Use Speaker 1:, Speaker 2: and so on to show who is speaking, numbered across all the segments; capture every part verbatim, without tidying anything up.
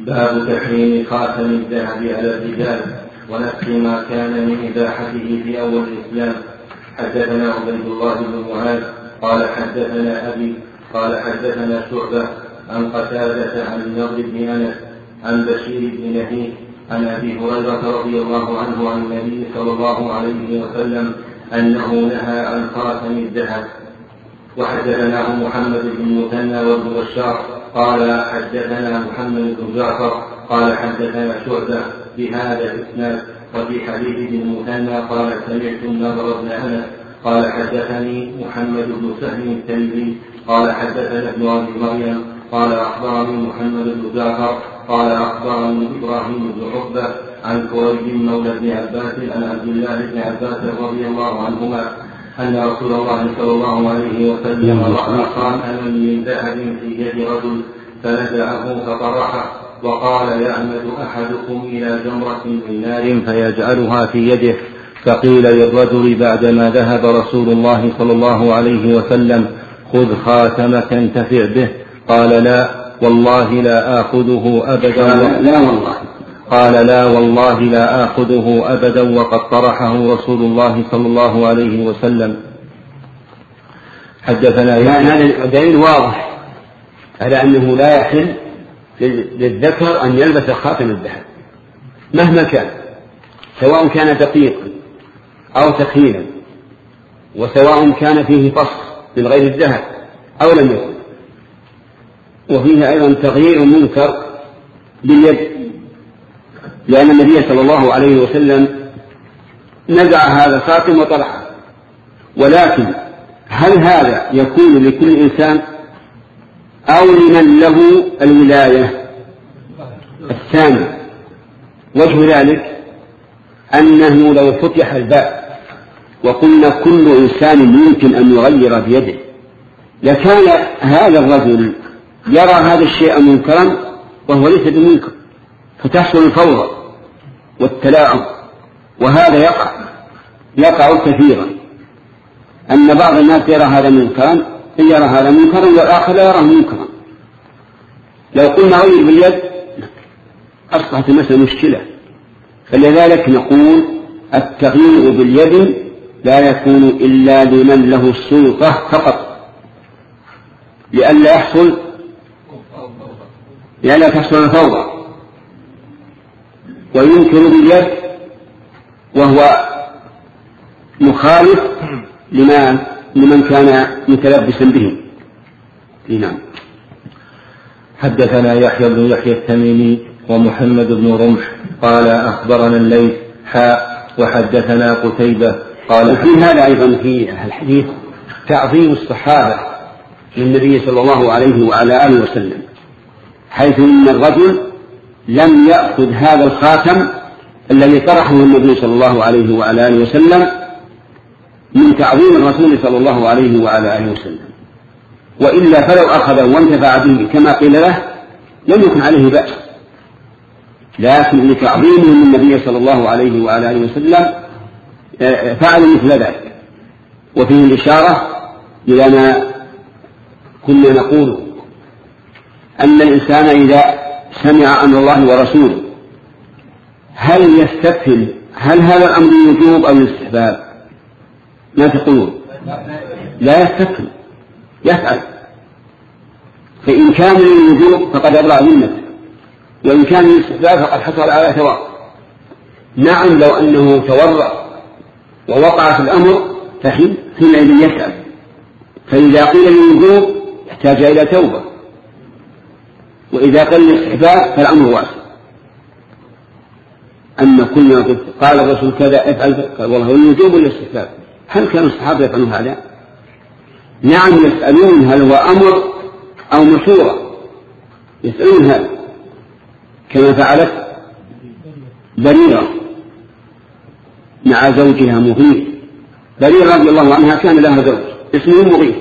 Speaker 1: باب تحريم خاتم الذهب على الرجال ونفس ما كان من إباحته في أول الإسلام. حدثنا عبيد الله بن معاذ قال حدثنا أبي قال حدثنا شعبة عن قتادة عن النضر بن أنس عن بشير بن نهيك عن أبي هريرة رضي الله عنه عن النبي صلى الله عليه وسلم أنه نهى عن خاتم الذهب. وحدثنا محمد بن مثنى وابن بشار قال حدثنا محمد بن جعفر قال حدثنا شعبة بهذا الإسناد. وفي حديث ابن مثنى قال سمعت النضر بن أنس قال حدثني محمد بن سهل التيمي قال حدثنا ابن أبي مريم قال أخبرني محمد بن جعفر قال أخبرني إبراهيم بن عقبة عن كويب مولى بن عباس عن عبد الله بن عباس رضي الله عنهما أن رسول الله صلى الله عليه وسلم رأى خاتما من ذهب في يد رجل فنزعه فطرحه وقال يعمد أحدكم إلى جمرة من نار فيجعلها في يده. فقيل للرجل بعدما ذهب رسول الله صلى الله عليه وسلم خذ خاتمك انتفع به. قال لا والله لا آخذه أبدا.
Speaker 2: لا والله
Speaker 1: قال لا والله لا آخذه أبدا وقد طرحه رسول الله صلى الله عليه وسلم. حدثنا
Speaker 2: يعني هذا الدليل واضح على أنه لا يحل للذكر أن يلبس خاتم الذهب مهما كان، سواء كان دقيقا أو ثقيلا، وسواء كان فيه فص من غير الذهب أو لم يكن. وفيه أيضا تغيير منكر باليد، لأن النبي صلى الله عليه وسلم نزع هذا الخاتم وطرحه. ولكن هل هذا يكون لكل إنسان أو لمن له الولاية؟ الثاني وجه ذلك أنه لو فتح الباب وقلنا كل إنسان يمكن أن يغير بيده لكان هذا الرجل يرى هذا الشيء منكرا وهو ليس بمنكر، فتحصل الفوضى والتلاعب. وهذا يقع يقع كثيرا، أن بعض الناس يرى هذا منكرا يرى هذا منكرا والآخر لا يراه منكرا. لو قلنا غير باليد أصبحت المسألة مشكلة. فلذلك نقول التغيير باليد لا يكون إلا لمن له السلطة فقط، لئلا يحصل لئلا تحصل الفوضى. وينكر باليد وهو مخالف لما لمن كان متلبسا به. نعم.
Speaker 1: حدثنا يحيى بن يحيى التميمي ومحمد بن رمح قال أخبرنا الليث حاء وحدثنا قتيبة قال.
Speaker 2: وفي هذا أيضا في الحديث تعظيم الصحابة للنبي صلى الله عليه وعلى آله وسلم، حيث أن الرجل لم يأخذ هذا الخاتم الذي طرحه النبي صلى الله عليه وعلى آله وسلم من تعظيم الرسول صلى الله عليه وعلى آله وسلم، وإلا فلو أخذه وانتفع به كما قيل له لم يكن عليه بأس، لكن لتعظيمه النبي صلى الله عليه وعلى آله وسلم فعل مثل ذلك. وفيه الإشارة إلى ما كنا نقول أن الإنسان إذا سمع أمر الله ورسوله هل يستفهم هل هذا الأمر الوجوب أو الاستحباب؟ ما تقولون؟ لا يستفهم، يفعل. فإن كان للوجوب فقد أبرأ ذمته، وإن كان للاستحباب فقد حصل على ثواب. نعم لو أنه تورط ووقع في الأمر فحينئذ يسأل، فإذا قيل للوجوب يحتاج إلى توبة، وإذا قيل للاستحباب فالأمر واسع. أما كل قال الرسول كذا افعل، قال والله الوجوب والاستحباب. هل كانوا الصحابة يفعلون هذا؟ نعم يسألون هل هو أمر أو مشورة، يسألون هذا كما فعلت بريرة مع زوجها مغيث. بريرة رضي الله عنها كان لها زوج اسمه مغيث،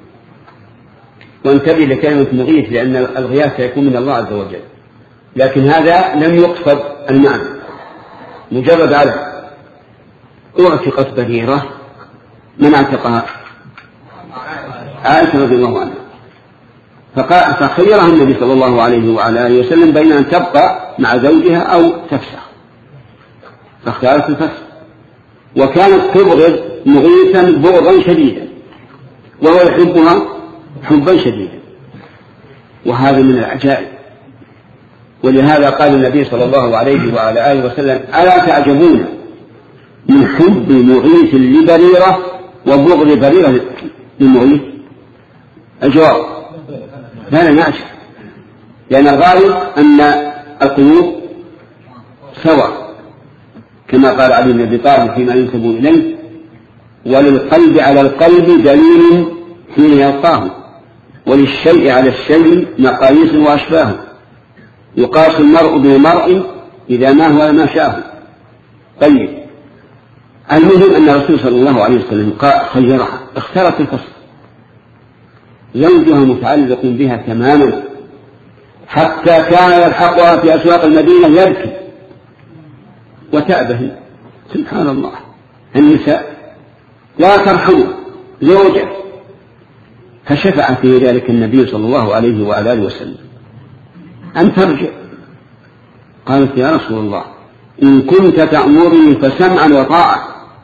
Speaker 2: وانتبه لكلمة مغيث لأن الغياث يكون من الله عز وجل، لكن هذا لم يقصد المعنى، مجرد علم. اعتقت بريرة، من اعتقها؟ عائشة رضي الله عنها. فقال فخيرها النبي صلى الله عليه وعلى آله وسلم بين أن تبقى مع زوجها أو تفسخ، فاختارت الفسخ. وكانت تبغض مغيثا بغضا شديدا وهو يحبها حبا شديدا، وهذا من العجائب. ولهذا قال النبي صلى الله عليه وعلى آله وسلم: ألا تعجبون من حب مغيث لبريرة وبغض بريرة لمغيث؟ الجواب: لا لا نعجب، لأن الغالب أن القلوب سواء، كما قال علي بن أبي طالب فيما ينسب إليه: وللقلب على القلب دليل حين يلقاه، وللشيء على الشيء مقاييس وأشباه، يقاس المرء بالمرء إذا ما هو ما شاءه. طيب، المهم أن الرسول صلى الله عليه وسلم خيرها، اختارت الفصل، زوجها متعلق بها تماما، حتى كان يلحقها في أسواق المدينة يبكي وتأبه. سبحان الله، النساء لا ترحم زوجها، فشفع في ذلك النبي صلى الله عليه وعلى آله وسلم أن ترجع. قالت: يا رسول الله، إن كنت تأمرني فسمعا وطاعة.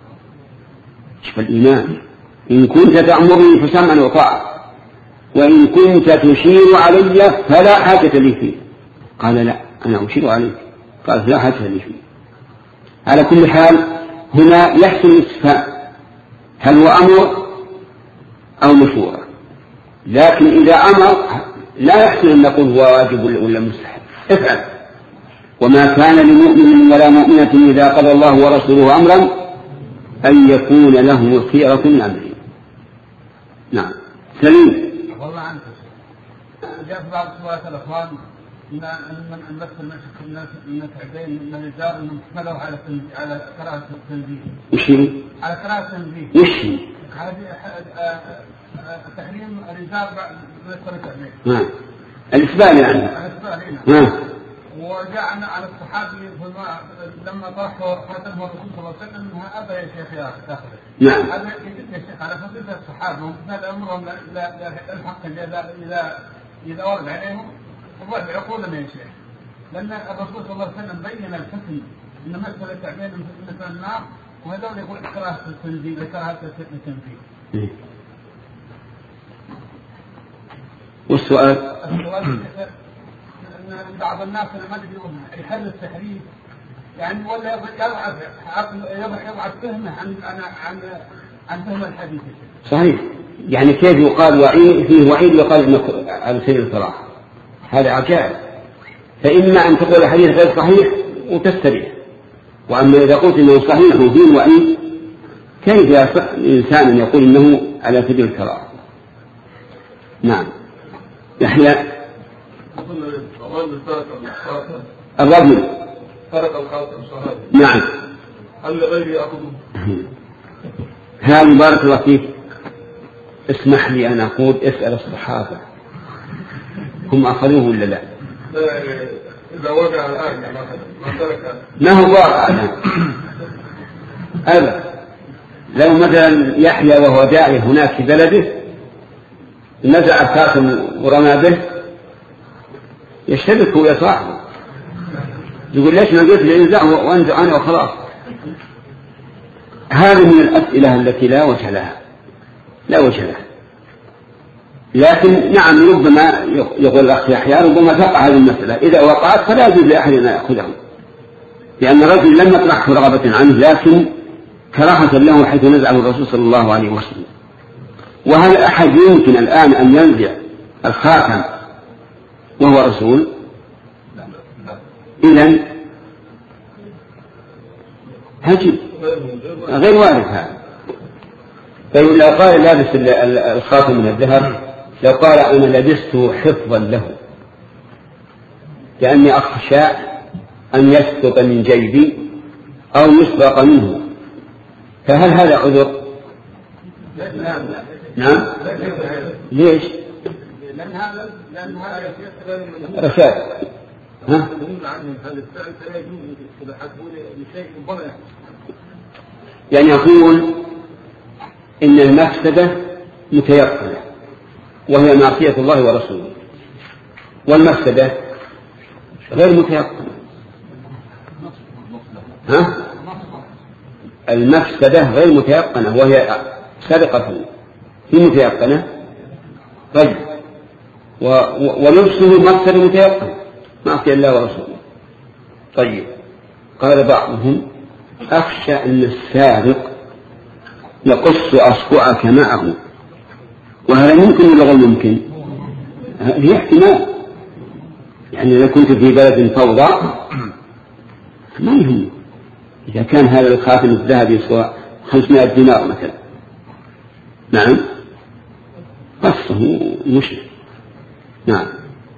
Speaker 2: شوف الإيمان، إن كنت تأمرني فسمعا وطاعة، وإن كنت تشير علي فلا حاجة لي فيه. قال: لا، أنا أشير عليك. قالت: لا حاجة لي فيه. على كل حال هنا يحسن الاستفهام، هل هو أمر أو مشورة؟ لكن إذا أمر لا يحسن أن نقول هو واجب ولا مستحب، افعل. وما كان لمؤمن ولا مؤمنة إذا قضى الله ورسوله أمرا أن يكون له الخيرة من أمره. نعم. سليم.
Speaker 3: والله عنك جاء في بعض سؤالات الأخوان من أنبت الناس من تعبين من الرجال أنهم حملوا على على كراهة التنزيه.
Speaker 2: وش هي؟
Speaker 3: على كراهة التنزيه.
Speaker 2: وش هي؟
Speaker 3: هذه تحريم الرجال من التنزيه.
Speaker 2: نعم. الإسبال يعني.
Speaker 3: الإسبال.
Speaker 2: نعم.
Speaker 3: وجاء على الصحابي لما طرحوا خاتمه الرسول صلى الله عليه وسلم انها ابى يا شيخ يا تاخذه.
Speaker 2: نعم.
Speaker 3: هذا يا شيخ على فضيلة الصحابه وهذا امرهم الحق اذا اذا اذا ورد عليهم والله بعقولهم يا شيخ، لان الرسول صلى الله عليه وسلم بين الحكم ان مساله التعبين مثل النار، وهذول يقول كراهه التنزيل كراهه التنزيل.
Speaker 2: والسؤال؟
Speaker 3: السؤال ان بعض الناس لما يحل التحريف يعني ولا يضعف يضعف فهمه عن عن عن عن فهم الحديث.
Speaker 2: صحيح، يعني كيف يقال وعيد فيه وعيد ويقال انه على سبيل الكراهه؟ هذا عجائب. فإما أن تقول الحديث غير صحيح وتستريح، وأما إذا قلت إنه صحيح وفيه وعيد كيف يصح الإنسان أن يقول إنه على سبيل الكراهه؟ نعم. يحيى. الرجل
Speaker 3: فرق الخاتم صحابي.
Speaker 2: نعم.
Speaker 3: هل لغيري يأخذه؟
Speaker 2: هذا بارك الله فيك، اسمح لي أن أقول اسأل الصحابة هم أخذوه ولا لا؟
Speaker 3: إذا وقع الآن ما ترك
Speaker 2: ما هو واقع الآن أبدا. لو مثلا يحيى وهو داعي هناك في بلده نزع الخاتم ورمى به يشتبك هو صاحبه، يقول ليش ما قلت لي انزعه وانزع عنه وخلاص. هذه من الأسئلة التي لا وجه لها، لا وجه لها. لكن نعم ربما يقول الأخ يحيى ربما تقع هذه المسألة، إذا وقعت فلا يجوز لأحد أن يأخذه، لأن الرجل لم يطرحه رغبة عنه لكن كراهة له حيث نزعه الرسول صلى الله عليه وسلم. وهل أحد يمكن الآن أن ينزع الخاتم وهو رسول؟ إذن هجب غير وارد هذا. طيب لو قال لابس الخاتم من الذهب، لو قال أنا لبسته حفظا له لأني أخشى أن يسقط من جيبي أو يسرق منه، فهل هذا عذر؟ نعم. ليش؟
Speaker 3: لأن هذا لأن هذا
Speaker 2: رشاد. ها؟ يعني يقول إن المفسدة متيقنة وهي معصية الله ورسوله. والمفسدة غير متيقنة. ها؟ المفسدة غير متيقنة وهي سرقة في متيقنة. طيب ولبسه مفسد متيقن معصية الله ورسوله. طيب قال بعضهم أخشى أن السارق يقص أصبعك معه، وهذا ممكن ولا غير ممكن؟ هي احتمال، يعني لو كنت في بلد فوضى ما يهم إذا كان هذا الخاتم الذهبي يسوى خمسمائة دينار مثلا، نعم قصه مشرك. نعم.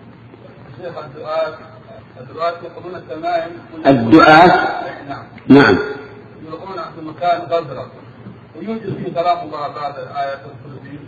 Speaker 3: الدعاة يقولون التمائم
Speaker 2: الدعاة
Speaker 3: نعم
Speaker 2: نعم
Speaker 3: يلقون في مكان غزرة ويوجد فيه كلام الله بعد آية الكرسي.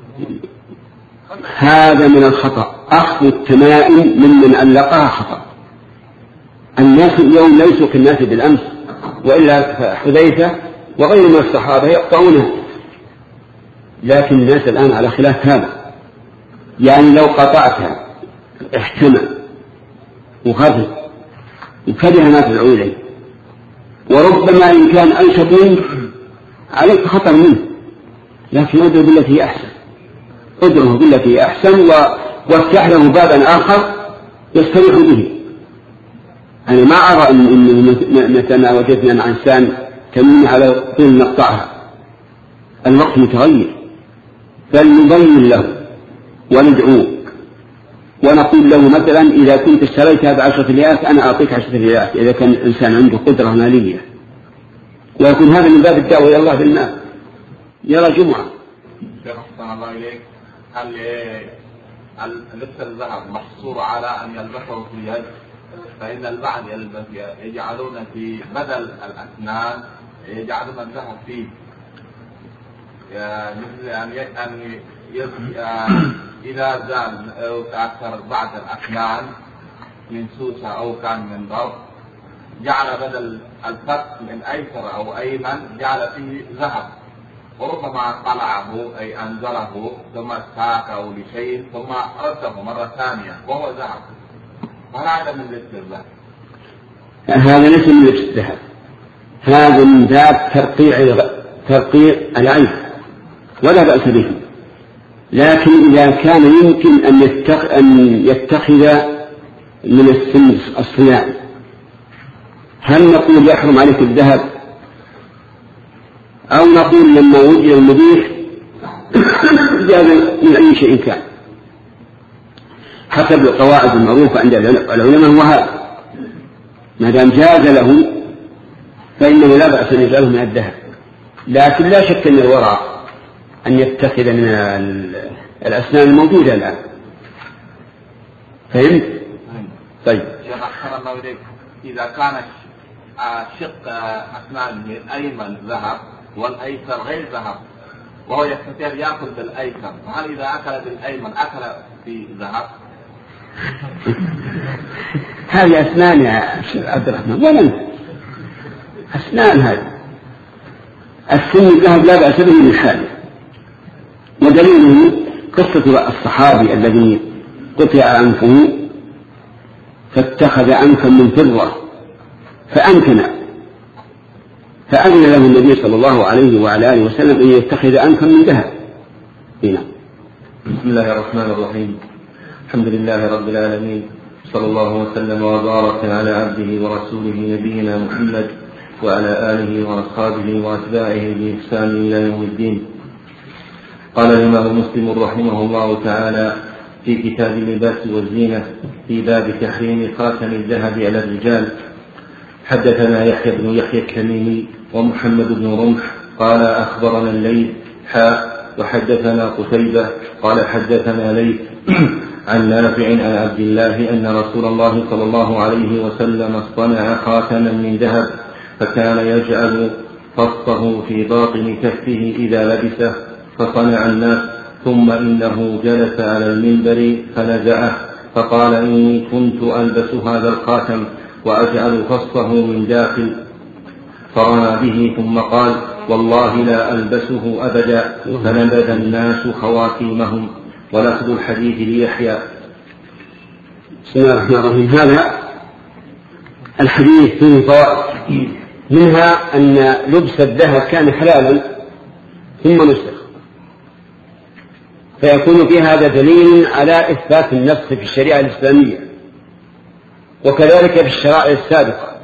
Speaker 2: هذا من الخطأ. أخذ التمائم ممن علقها خطأ. الناس اليوم ليسوا كالناس بالأمس، وإلا حذيفة وغير من الصحابة يقطعونها، لكن الناس الآن على خلاف هذا. يعني لو قطعتها احتمل وخذ وكره ما تدعو إليه، وربما إن كان أنشط منك عليك خطر منه، لكن ادعو بالتي هي أحسن، ادعوه بالتي هي أحسن وافتح له بابا آخر يستريح به. أنا ما أرى أن متى ما وجدنا عن إنسان تمني على طول نقطعها، الوقت متغير، بل نبين له وندعوه ونقول له مثلا إذا كنت اشتريتها بعشرة ريالات أنا أعطيك عشرة ريالات إذا كان الإنسان عنده قدرة مالية، ويكون هذا من باب الدعوة إلى الله بالمال. يرى جمعة.
Speaker 4: أحسن الله إليك. هل لبس الذهب محصور على أن يلبسه في اليد؟ فإن البعض يجعلون في بدل الأسنان يجعلون الذهب فيه، مثل أن إذا زال أو تأثر بعض الأسنان من سوسة أو كان من ضرب جعل بدل الفك من أيسر أو أيمن جعل فيه ذهب، وربما قلعه أي أنزله ثم ساكه لشيء ثم رده مرة ثانية وهو ذهب. هذا من لبس الذهب.
Speaker 2: هذا ليس من لبس الذهب، هذا من باب ترقيع ترقيع العين ولا بأس به. لكن إذا كان يمكن أن يتخذ, أن يتخذ من السن الصناعي، هل نقول يحرم عليك الذهب، أو نقول لما وجد المبيح جاز من أي شيء كان، حسب القواعد المعروفة عند العلماء وهذا ما دام جاز له فإنه لا بأس أن يجعله من الذهب. لكن لا شك أن الورع أن يتخذ من الأسنان الموجودة الآن. فهمت؟ طيب.
Speaker 4: إذا كان شق أسنانه الأيمن ذهب والأيسر غير ذهب وهو يستطيع يأكل بالأيسر، هل إذا أكل بالأيمن أكل في ذهب؟
Speaker 2: هذه أسنان يا شيخ عبد الرحمن، ولا أسنان هذه السن الذهب لا بأس به من حاله. ودليله قصة الصحابي الذي قطع أنفه فاتخذ أنفا من فضة فأمكن، فأذن له النبي صلى الله عليه وعلى آله وسلم أن يتخذ أنفا من ذهب. هنا.
Speaker 1: بسم الله الرحمن الرحيم. الحمد لله رب العالمين، صلى الله وسلم وبارك على عبده ورسوله نبينا محمد وعلى آله وأصحابه وأتباعه بإحسان إلى يوم الدين. قال الإمام مسلم رحمه الله تعالى في كتاب اللباس والزينة في باب تحريم خاتم الذهب على الرجال: حدثنا يحيى بن يحيى التميمي ومحمد بن رمح قال أخبرنا الليث حاء وحدثنا قتيبة قال حدثنا ليث عن نافع عن عبد الله أن رسول الله صلى الله عليه وسلم اصطنع خاتما من ذهب فكان يجعل فصه في باطن كفه إذا لبسه فصنع الناس، ثم إنه جلس على المنبر فنزعه فقال: إني كنت ألبس هذا الخاتم وأجعل فصه من داخل، فرمى به ثم قال: والله لا ألبسه أبدا. فنبذ الناس خواتيمهم ولفظ الحديث ليحيى.
Speaker 2: بسم الله الرحمن الرحيم. هذا الحديث فيه فوائد، منها أن لبس الذهب كان حلالا ثم نسخ، فيكون في هذا دليل على إثبات النسخ في الشريعة الإسلامية، وكذلك في الشرائع السابقة.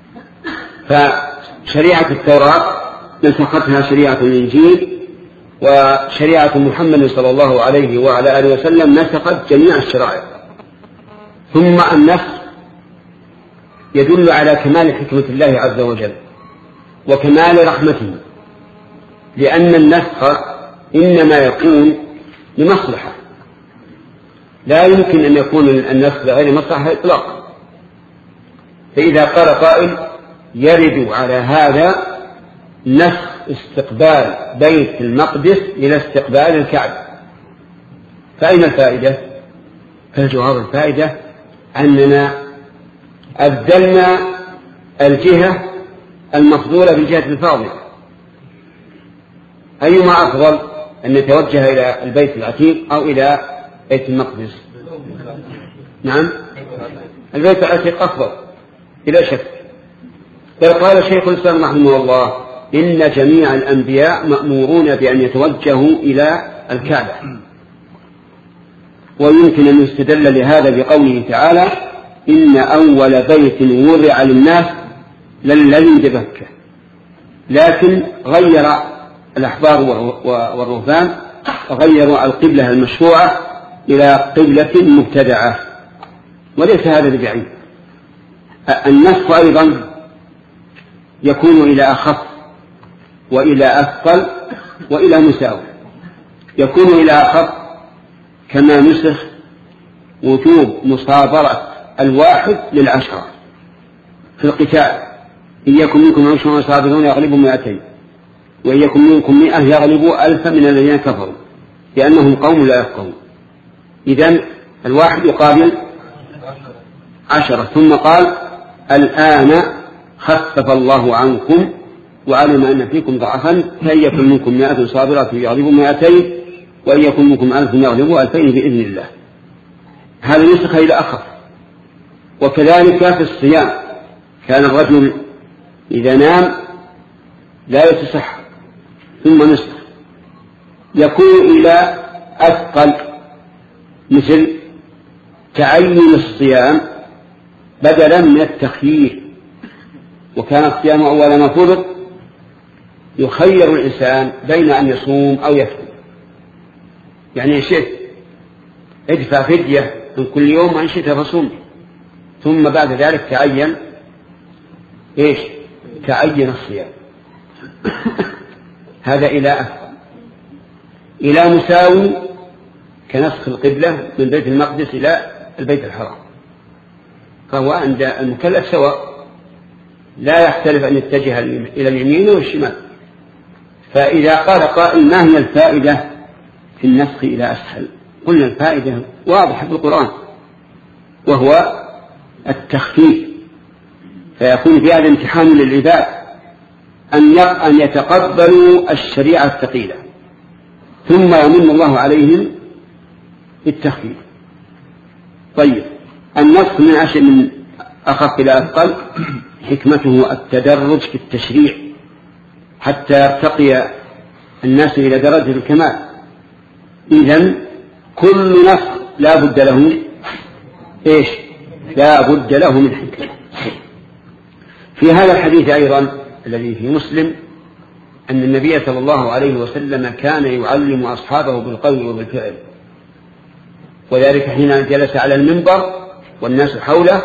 Speaker 2: فشريعة التوراة نسختها شريعة الإنجيل، وشريعة محمد صلى الله عليه وعلى آله وسلم نسخت جميع الشرائع. ثم النسخ يدل على كمال حكمة الله عز وجل وكمال رحمته، لأن النسخ إنما يكون لمصلحة، لا يمكن أن يكون النسخ لغير مصلحة إطلاقا. فإذا قال قائل يرد على هذا نسخ استقبال بيت المقدس إلى استقبال الكعبة، فأين الفائدة؟ فالجواب الفائدة أننا أبدلنا الجهة المفضولة بالجهة الفاضلة. أيما أفضل، أن نتوجه إلى البيت العتيق أو إلى بيت المقدس؟ نعم، البيت العتيق أفضل بلا شك. بل قال شيخ الإسلام رحمه الله إن جميع الأنبياء مأمورون بأن يتوجهوا إلى الكعبة، ويمكن أن يستدل لهذا بقوله تعالى إن أول بيت وضع للناس للذي بمكة. لكن غير الأحبار والرهبان غيروا القبلة المشروعة إلى قبلة مبتدعة، وليس هذا ببعيد. النسخ أيضا يكون إلى أخف وإلى أثقل وإلى مساوي. يكون إلى أخف كما نسخ وجوب مصابرة الواحد للعشرة في القتال، إن يكن منكم عشرون صابرون يغلبوا مئتين، وإن يكن منكم مئة يغلبوا ألفا من الذين كفروا لأنهم قوم لا يفقهون. إذن الواحد يقابل عشرة. ثم قال الآن خفف الله عنكم وعلم أن فيكم ضعفا فإن يكن منكم مئة صابرة يغلبوا مئتين وإن يكن منكم ألف يغلبوا ألفين بإذن الله. هذا نسخ إلى أخف. وكذلك في الصيام كان الرجل إذا نام لا يتسحر ثم نسخ، يكون إلى أثقل، مثل تعين الصيام بدلا من التخيير. وكان الصيام أول ما فرض يخير الإنسان بين أن يصوم أو يفطر، يعني إن شئت ادفع فدية من كل يوم وإن شئت فصوم، ثم بعد ذلك تعين إيش؟ تعين الصيام. هذا إلى أفضل. إلى مساوي كنسخ القبلة من بيت المقدس إلى البيت الحرام، فهو عند المكلف سواء، لا يختلف أن يتجه إلى اليمين والشمال. فإذا قال قائل ما هي الفائدة في النسخ إلى أسهل؟ قلنا الفائدة واضحة في القرآن، وهو التخفيف، فيكون في هذا امتحان للعباد أن يتقبلوا الشريعة الثقيلة، ثم يمن الله عليهم بالتخفيف. طيب، النسخ من أشياء من أخف إلى أثقل حكمته التدرج في التشريع حتى يرتقي الناس إلى درجة الكمال. إذن كل نسخ لا بد له إيش؟ لا بد له من حكمة. في هذا الحديث أيضا الذي في مسلم أن النبي صلى الله عليه وسلم كان يعلم أصحابه بالقول وبالفعل، وذلك حين جلس على المنبر والناس حوله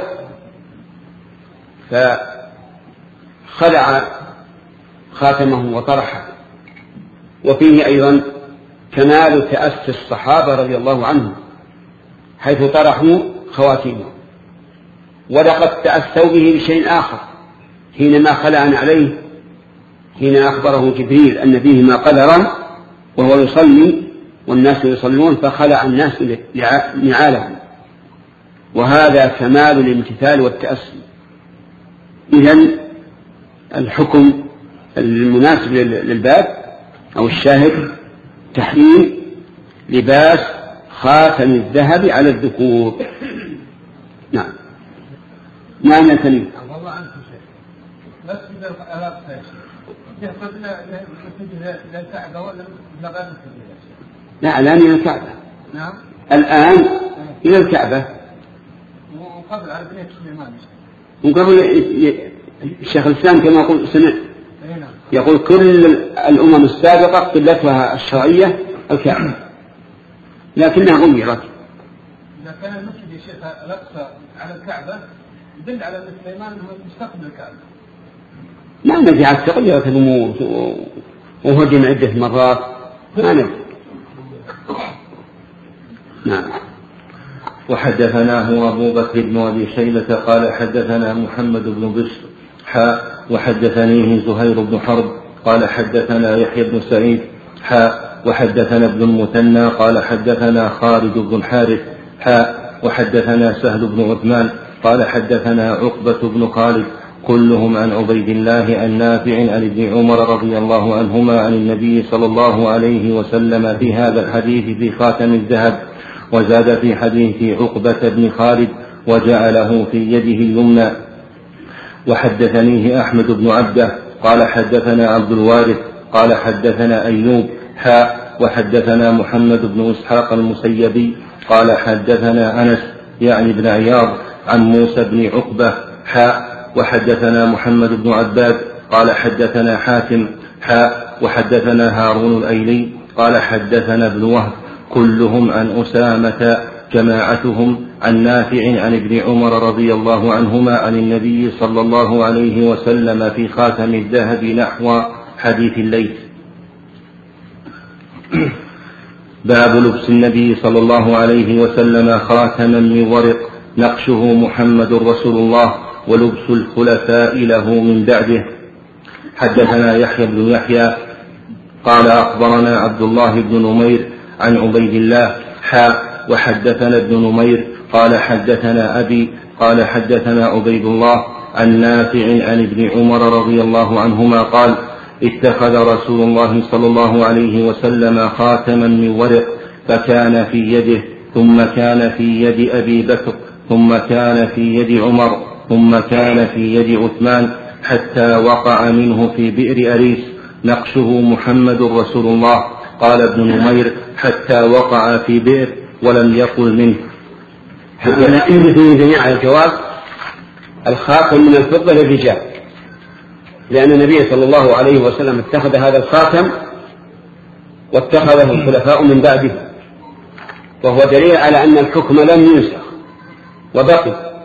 Speaker 2: فخلع خاتمه وطرحه. وفيه أيضا كمال تأسي الصحابة رضي الله عنهم حيث طرحوا خواتيمهم، ولقد تأسوا به بشيء آخر حينما خلع عليه، حين أخبره جبريل أن فيهما قدرا وهو يصلي والناس يصلون فخلع الناس نعالهم، وهذا كمال الامتثال والتأسي. إذن الحكم المناسب للباب أو الشاهد تحريم لباس خاتم الذهب على الذكور. نعم. نعم يا سليم.
Speaker 3: والله عنك شيء بس إذا الألاقة يا شيء يحفظ إلى الكعبة ولا إلى غير الكعبة؟
Speaker 2: لا الآن إلى الكعبة.
Speaker 3: نعم.
Speaker 2: الآن إلى الكعبة.
Speaker 3: وقبل على بنية سليمان.
Speaker 2: وقبل الشيخ الإسلام كما يقول سمع يقول كل الأمم السابقة قبلتها الشرعية الكعبة لكنها غيرت.
Speaker 3: إذا كان المسجد يا شيخ الأقصى على الكعبة يدل على أن سليمان هو مستقبل الكعبة.
Speaker 2: ما ندري عن تغيرت الأمور وهدم عدة مرات ما ندري. نعم.
Speaker 1: وحدثناه أبو بكر بن أبي شيبة قال حدثنا محمد بن بشر حاء وحدثنيه زهير بن حرب قال حدثنا يحيى بن سعيد حاء وحدثنا ابن المثنى قال حدثنا خالد بن حارث حاء وحدثنا سهل بن عثمان قال حدثنا عقبة بن خالد كلهم عن عبيد الله النافع عن ابن عمر رضي الله عنهما عن النبي صلى الله عليه وسلم في هذا الحديث في خاتم الذهب، وزاد في حديث عقبة بن خالد وجعله في يده اليمنى. وحدثنيه أحمد بن عبده قال حدثنا عبد الوارث قال حدثنا أيوب حاء وحدثنا محمد بن إسحاق المسيبي قال حدثنا أنس يعني بن عياض عن موسى بن عقبة حاء وحدثنا محمد بن عباد قال حدثنا حاتم حاء وحدثنا هارون الأيلي قال حدثنا ابن وهب كلهم عن أسامة جماعتهم عن نافع عن ابن عمر رضي الله عنهما عن النبي صلى الله عليه وسلم في خاتم الذهب نحو حديث الليث. باب لبس النبي صلى الله عليه وسلم خاتما من ورق نقشه محمد رسول الله ولبس الخلفاء له من بعده. حدثنا يحيى بن يحيى قال أخبرنا عبد الله بن نمير عن عبيد الله حاء وحدثنا ابن نمير قال حدثنا أبي قال حدثنا عبيد الله عن نافع عن ابن عمر رضي الله عنهما قال اتخذ رسول الله صلى الله عليه وسلم خاتما من ورق فكان في يده ثم كان في يد أبي بكر ثم كان في يد عمر ثم كان في يد عثمان حتى وقع منه في بئر أريس نقشه محمد رسول الله. قال ابن نمير حتى وقع في بئر ولم يقل منه.
Speaker 2: حدثنا في جميع الجواب الخاتم من الفضة للرجال لأن النبي صلى الله عليه وسلم اتخذ هذا الخاتم واتخذه الخلفاء من بعده، وهو دليل على أن الحكم لم ينسخ وبقي.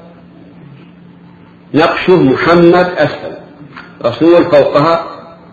Speaker 2: نقشه محمد أسفل رسول فوقها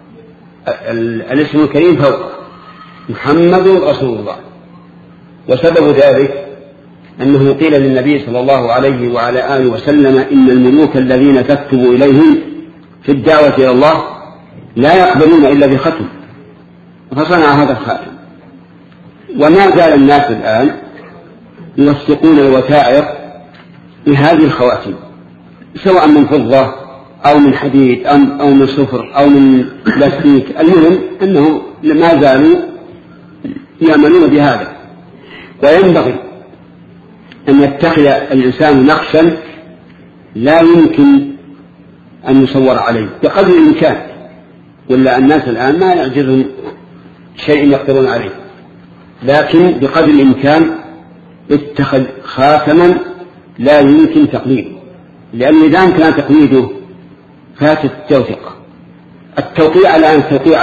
Speaker 2: الاسم الكريم فوقه محمد رسول الله. وسبب ذلك أنه قيل للنبي صلى الله عليه وعلى آله وسلم إن الملوك الذين تكتب إليهم في الدعوة إلى الله لا يقبلون إلا بختم، فصنع هذا الخاتم. وما زال الناس الآن يوثقون الوثائق بهذه الخواتم سواء من فضة أو من حديد أو من صفر أو من بلاستيك، المهم أنه ما زالوا يعملون بهذا. وينبغي أن يتخذ الإنسان نقشا لا يمكن أن يصور عليه بقدر الإمكان، ولا الناس الآن ما يعجزهم شيء يقدرون عليه، لكن بقدر الإمكان اتخذ خاتما لا يمكن تقليده، لأن إذا كان تقليده فاتت التوثيق. التوقيع الآن التوقيع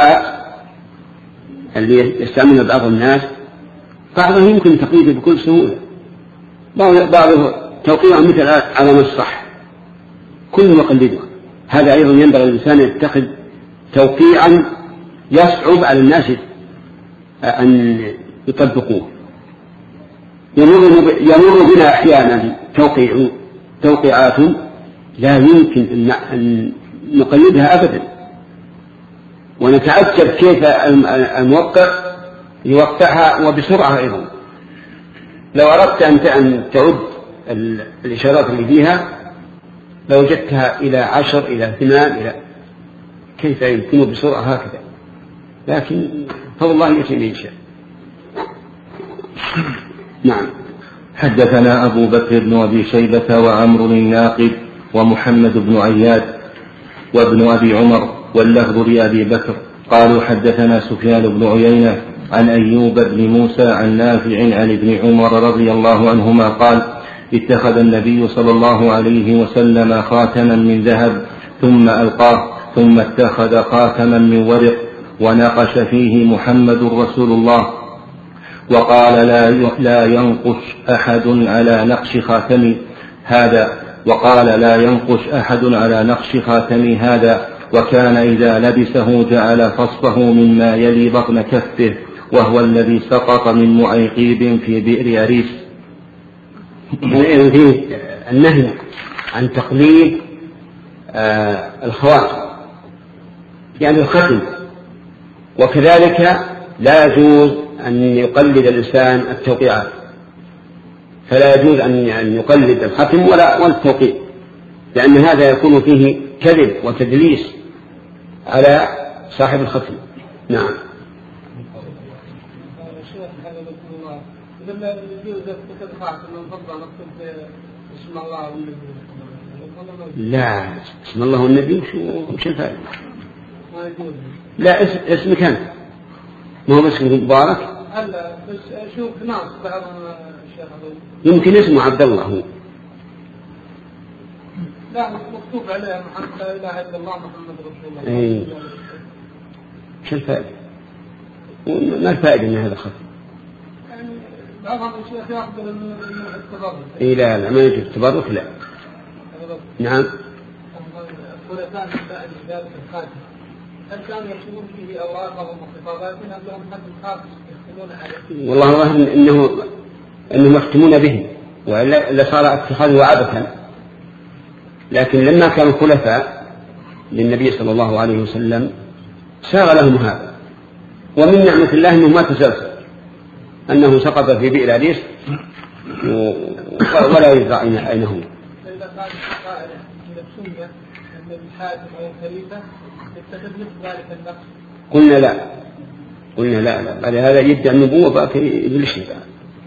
Speaker 2: اللي يستعمله بعض الناس بعضهم يمكن تقليده بكل سهولة، بعضه توقيع مثل علامة الصح كل يقلده. هذا أيضا ينبغي الإنسان يتخذ توقيعا يصعب على الناس أن يطبقوه. يمر بنا أحيانا توقيع توقيعات لا يمكن أن نقلدها أبدا، ونتعجب كيف الموقع يوقعها وبسرعة أيضا. لو أردت أن تعد الإشارات اللي فيها لوجدتها إلى عشر إلى ثمان إلى كيف يمكن بسرعة هكذا، لكن فضل الله يتم إن شاء. نعم.
Speaker 1: حدثنا أبو بكر بن أبي شيبة وعمرو الناقد ومحمد بن عياد وابن أبي عمر واللفظ لأبي بكر قالوا حدثنا سفيان بن عيينة عن أيوب بن موسى عن نافع عن ابن عمر رضي الله عنهما قال اتخذ النبي صلى الله عليه وسلم خاتما من ذهب ثم ألقاه ثم اتخذ خاتما من ورق ونقش فيه محمد رسول الله وقال لا لا ينقش أحد على نقش خاتمي هذا وقال لا ينقش أحد على نقش خاتمي هذا وكان إذا لبسه جعل فصفه مما يلي بطن كفه وهو الذي سقط من معيقيب في بئر أريس.
Speaker 2: فيه النهي عن تقليد آه الخواتم يعني الختم، وكذلك لا يجوز أن يقلد الإنسان التوقيعات، فلا يجوز أن يقلد الختم ولا والتوقيع، لأن هذا يكون فيه كذب وتدليس على صاحب الختم. نعم. لا اسم الله والنبي وش الفائدة؟ لا اسم اسمك أنت ما هو اسمك مبارك؟
Speaker 3: لا بس شوف ناس بعض الشيخ
Speaker 2: يمكن اسمه عبد الله هو.
Speaker 3: لا مكتوب عليه محمد لا إله إلا الله محمد رسول الله.
Speaker 2: أي شو الفائدة؟ ما الفائدة من هذا الختم؟
Speaker 3: يعني بعضهم الشيخ يأخذ من التبرك.
Speaker 2: إيه لا لا ما يجوز التبرك لا. نعم.
Speaker 3: الخلفاء من بعد ذلك الخاتم هل كانوا يكتبون فيه أوراقهم وخطاباتهم أم لهم حد خاص يكتبون عليه؟
Speaker 2: والله ظاهر إنه إنهم يختمون به وإلا صار اتخاذه عادة، لكن لما كانوا خلفاء للنبي صلى الله عليه وسلم ساغ لهم هذا، ومن نعمة الله أنه ما تسلسل، أنه سقط في بئر أريس ولا يدرى أين هو.
Speaker 3: فإذا كان قائل من السنة أن الحاكم أو الخليفة يتخذ مثل ذلك النقص.
Speaker 2: قلنا لا قلنا لا لا بعد هذا يدعي النبوة باقي بالشفاء.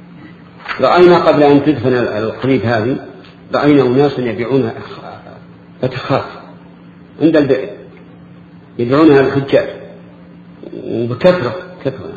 Speaker 2: رأينا قبل أن تدفن القريب هذه رأينا أناس يبيعون فتخات عند البئر يبيعونها الحجاج وبكثرة كثرة،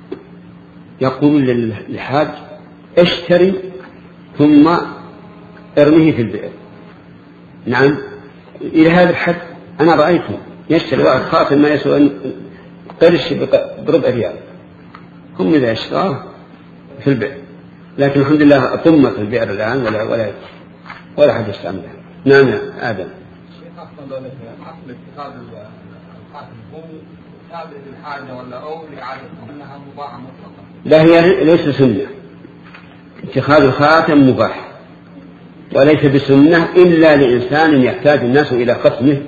Speaker 2: يقولون للحاج اشتري ثم ارميه في البئر. نعم إلى هذا الحد أنا رأيته يشتري واحد خاتم ما يسوى قرش بربع ريال، هم إذا اشتراه في البئر، لكن الحمد لله طمت البئر الآن ولا ولا ولا حد يستعملها. نعم آدم.
Speaker 4: شيخ أحسن لك أصل اتخاذ الخاتم هو ثابت للحاجة ولا أو لعادة أنها مباحة مطلقة؟
Speaker 2: لا هي ليس سنة، اتخاذ الخاتم مباح وليس بسنة إلا لإنسان يحتاج الناس إلى ختمه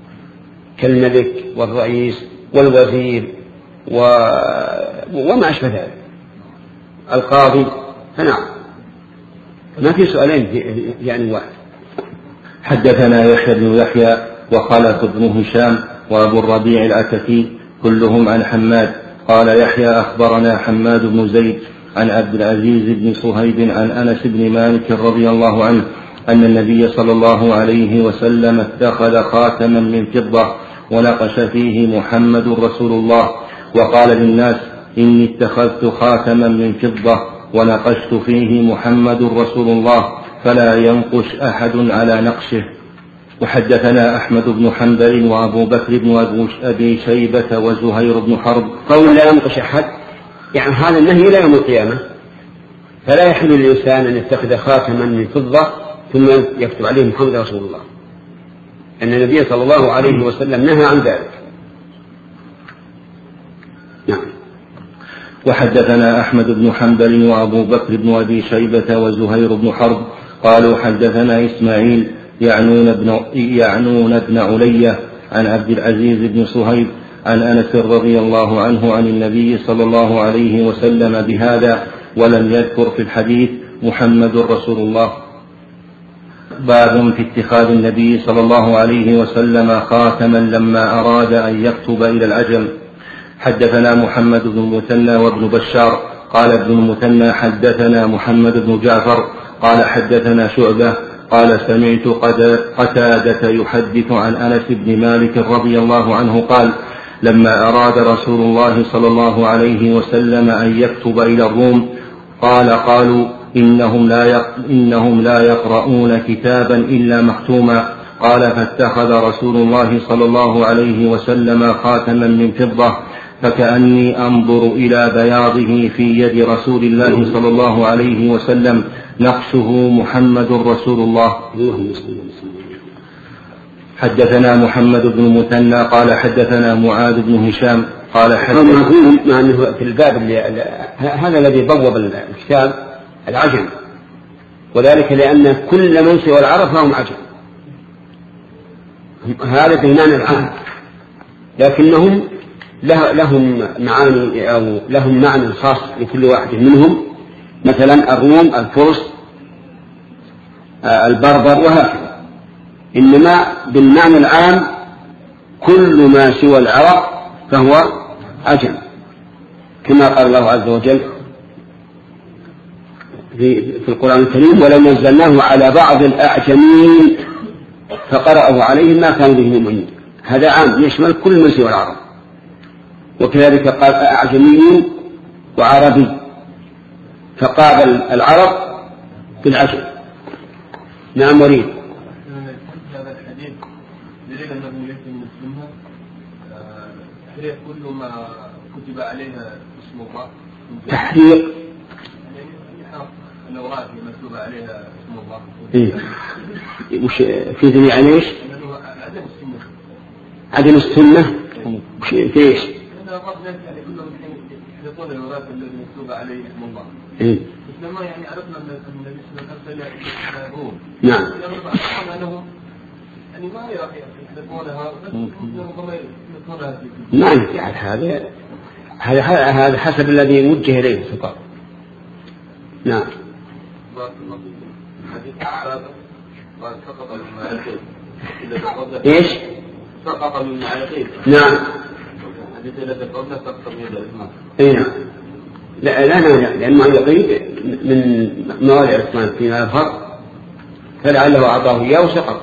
Speaker 2: كالملك والرئيس والوزير و... وما أشبه ذلك القاضي. فنعم ما في سؤالين يعني واحد.
Speaker 1: حدثنا يحيى بن يحيى وخلف بن هشام وأبو الربيع العتكي كلهم عن حماد قال يحيى أخبرنا حماد بن زيد عن عبد العزيز بن صهيب عن أنس بن مالك رضي الله عنه أن النبي صلى الله عليه وسلم اتخذ خاتما من فضة ونقش فيه محمد رسول الله وقال للناس إني اتخذت خاتما من فضة ونقشت فيه محمد رسول الله فلا ينقش أحد على نقشه. وحدثنا أحمد بن حنبل وأبو بكر بن أبي شيبة وزهير بن حرب.
Speaker 2: قول لا ينقش أحد يعني هذا النهي إلى يوم القيامة، فلا يحل للإنسان أن يتخذ خاتما من فضة ثم يكتب عليه محمد رسول الله، أن النبي صلى الله عليه وسلم نهى عن ذلك. نعم.
Speaker 1: وحدثنا أحمد بن حنبل وأبو بكر بن أبي شيبة وزهير بن حرب قالوا حدثنا إسماعيل يعنون بن, يعنون بن علية عن عبد العزيز بن صهيب عن أنس رضي الله عنه عن النبي صلى الله عليه وسلم بهذا ولم يذكر في الحديث محمد رسول الله. باب في اتخاذ النبي صلى الله عليه وسلم خاتما لما أراد أن يكتب إلى العجم. حدثنا محمد بن المثنى وابن بشار قال ابن المثنى حدثنا محمد بن جعفر قال حدثنا شعبة قال سمعت قتادة يحدث عن أنس بن مالك رضي الله عنه قال لما أراد رسول الله صلى الله عليه وسلم أن يكتب إلى الروم قال قالوا إنهم لا, إنهم لا يقرؤون كتابا إلا مختوما قال فاتخذ رسول الله صلى الله عليه وسلم خاتما من فضة فكأني أنظر إلى بياضه في يد رسول الله صلى الله عليه وسلم نقشه محمد رسول الله. حدثنا محمد بن المثنى قال حدثنا معاذ بن هشام قال حدثنا
Speaker 2: مع أنه في الباب اللي هذا الذي بوب الكتاب العجم، وذلك لأن كل من سوى العرب فهم عجم، هذا بالمعنى العام، لكنهم لهم معاني أو لهم معنى خاص لكل واحد منهم، مثلا الروم الفرس البربر وهكذا. إنما بالمعنى العام كل ما سوى العرب فهو عجم، كما قال الله عز وجل في القرآن الكريم ولو نزلناه على بعض الأعجمين فقرأه عليهم ما كانوا به مؤمنين. هذا عام يشمل كل من سوى العرب، وكذلك قال أعجمي وعربي فقابل العرب بالعجم. نعم مريد.
Speaker 5: هذا الحديث دليل أنه ليس من السنة تحريق كل ما كتب عليها اسم الله،
Speaker 2: تحريق
Speaker 5: الأوراق المكتوب عليها اسم الله.
Speaker 2: إيه؟ مش في دليل على إيش؟
Speaker 5: عدم السنة.
Speaker 2: عدم السنة في إيش؟
Speaker 5: يعني كلهم يحرقون الأوراق التي مكتوب عليه اسم الله.
Speaker 2: إيه؟
Speaker 5: لما يعني عرفنا أن النبي صلى الله عليه وسلم يقول
Speaker 2: نعم.
Speaker 5: أنهم يعني ما يحرقونها ربما يحرقونها في
Speaker 2: ما ينفع هذا هذا هذا حسب الذي وجه إليه الخطاب. نعم. إيش؟
Speaker 5: سقط من معلقين.
Speaker 2: نعم.
Speaker 5: حديث الذي قبله سقط من يد الإمام.
Speaker 2: إيه نعم. لا لا لا لأن معلقين من موالي عثمان فيما يظهر فلعله أعطاه إياه وسقط.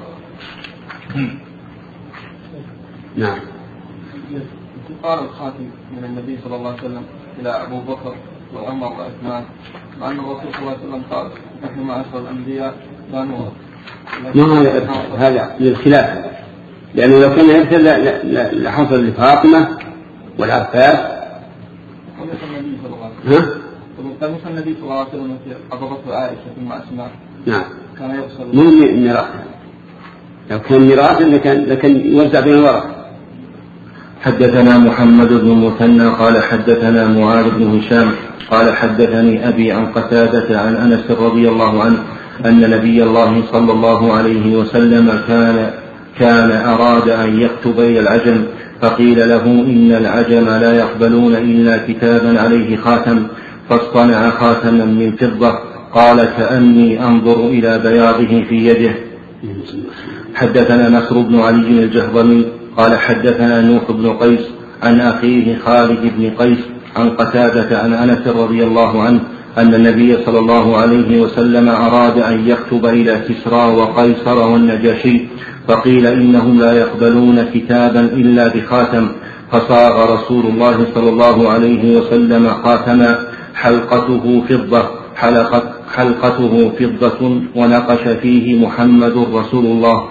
Speaker 5: نعم. قال الخاتم من النبي صلى الله عليه وسلم إلى أبو بكر وعمر وعثمان، مع أن الرسول صلى الله عليه وسلم قال نحن معاشر الأنبياء لا نورث.
Speaker 2: ما هذا هذا للخلاف، لأنه لو كان يرث لحصل لفاطمة والعباس.
Speaker 5: النبي صلى الله عليه
Speaker 2: وسلم. ها؟
Speaker 5: كان مثل النبي صلى الله عليه وسلم في أبو عائشة ثم أسماء.
Speaker 2: نعم.
Speaker 5: كان يفصل.
Speaker 2: مو ميراث. لو كان ميراث لكان لكن يوزع بين الورثة.
Speaker 1: حدثنا محمد بن المثنى قال حدثنا معاذ بن هشام قال حدثني أبي عن قتادة عن أنس رضي الله عنه أن نبي الله صلى الله عليه وسلم كان كان أراد أن يكتب إلى العجم فقيل له إن العجم لا يقبلون إلا كتابا عليه خاتم، فاصطنع خاتما من فضة قال كأني أنظر إلى بياضه في يده. حدثنا نصر بن علي الجهضمي قال حدثنا نوح بن قيس عن أخيه خالد بن قيس عن قتادة عن أنس رضي الله عنه أن النبي صلى الله عليه وسلم أراد أن يكتب إلى كسرى وقيصر والنجاشي فقيل إنهم لا يقبلون كتابا إلا بخاتم، فصاغ رسول الله صلى الله عليه وسلم خاتما حلقته فضة حلقت حلقته فضة ونقش فيه محمد رسول الله.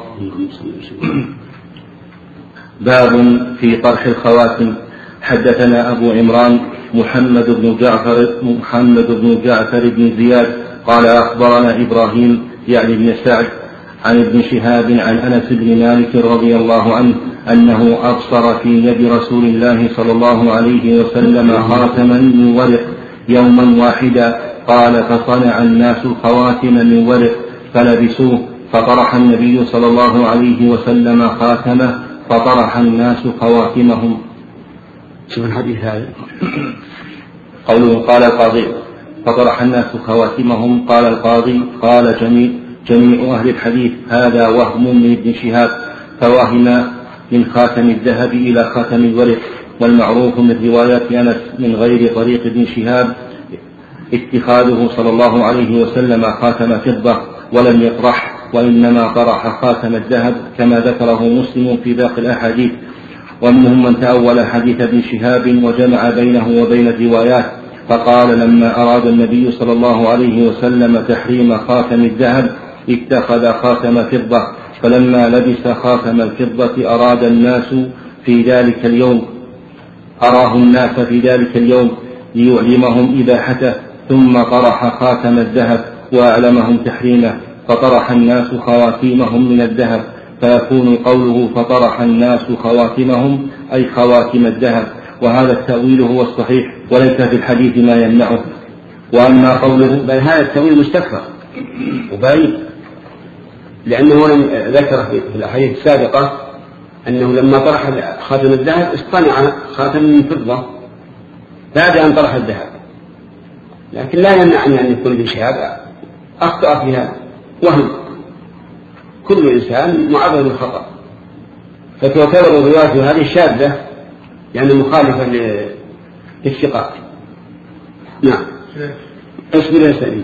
Speaker 1: باب في طرح الخواتم. حدثنا أبو عمران محمد بن جعفر محمد بن جعفر بن زياد قال أخبرنا إبراهيم يعني بن سعد عن ابن شهاب عن أنس بن مالك رضي الله عنه أنه أبصر في يد رسول الله صلى الله عليه وسلم خاتما من ورق يوما واحدا قال فصنع الناس الخواتم من ورق فلبسوه فطرح النبي صلى الله عليه وسلم خاتمه فطرح الناس خواتمهم.
Speaker 2: شوف الحديث هذا
Speaker 1: قوله قال القاضي فطرح الناس خواتمهم قال القاضي قال جميع, جميع أهل الحديث هذا وهم من ابن شهاب فوهم من خاتم الذهب إلى خاتم الورق، والمعروف من رواية أنس من غير طريق ابن شهاب اتخاذه صلى الله عليه وسلم خاتم فضة ولم يطرح، وإنما طرح خاتم الذهب كما ذكره مسلم في باقي الأحاديث. ومنهم من تأول حديث ابن شهاب وجمع بينه وبين الروايات، فقال لما أراد النبي صلى الله عليه وسلم تحريم خاتم الذهب اتخذ خاتم فضة، فلما لبس خاتم الفضة أراد الناس في ذلك اليوم أراه الناس في ذلك اليوم ليعلمهم إباحته، ثم طرح خاتم الذهب وأعلمهم تحريمه، فطرح الناس خواتيمهم من الذهب، فيكون قوله فطرح الناس خواتمهم أي خواتم الذهب، وهذا التأويل هو الصحيح وليس في الحديث ما يمنعه. وأما قوله
Speaker 2: بل هذا التأويل مستكثر وبعيد، لأنه ذكر في الأحاديث السابقة أنه لما طرح خاتم الذهب اصطنع خاتم من فضة بعد أن طرح الذهب، لكن لا يمنع أن يكون ابن شهاب أخطأ في هذا وهم، كل إنسان معرض للخطأ، فتعتبر روايته هذه شاذة يعني مخالفة للثقات. نعم اصبر يا سليم.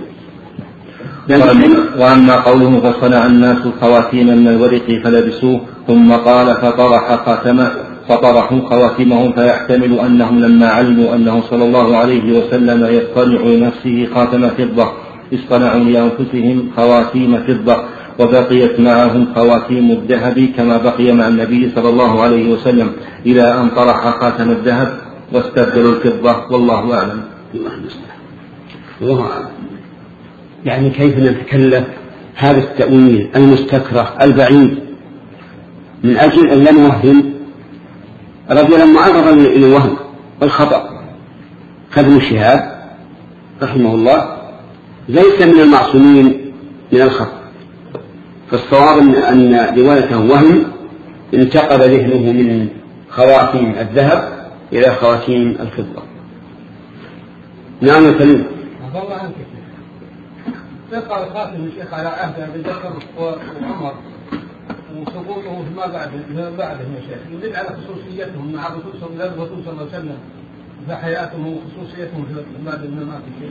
Speaker 1: وأما قوله فصنع الناس خواتيم من الورق فلبسوه، ثم قال فطرح خاتمه فطرحوا خواتمهم، فيحتمل أنهم لما علموا أنه صلى الله عليه وسلم يصطنع لنفسه خاتم فضة اصطنعوا لأنفسهم خواتيم فضة، وبقيت معهم خواتيم الذهب كما بقي مع النبي صلى الله عليه وسلم إلى أن طرح خاتم الذهب واستبدلوا الفضة، والله أعلم.
Speaker 2: الله أعلم. يعني كيف نتكلف هذا التأويل المستكره البعيد من أجل أن لا نوهم رجلا معرضا للوهم والخطأ كابن شهاب رحمه الله ليس من المعصومين من الخطأ، فالصواب أن روايته وهم انتقل ذهنه من خواتيم الذهب إلى خواتيم الفضة. نعم يا سليم.
Speaker 3: الله عنك قال خاتم الشيخ على عهد أبي بكر وعمر وسقوطه فيما بعده بعده يا شيخ يدل على خصوصيتهم مع الرسول صلى الله عليه وسلم في حياتهم وخصوصيتهم في بعد الممات الشيخ.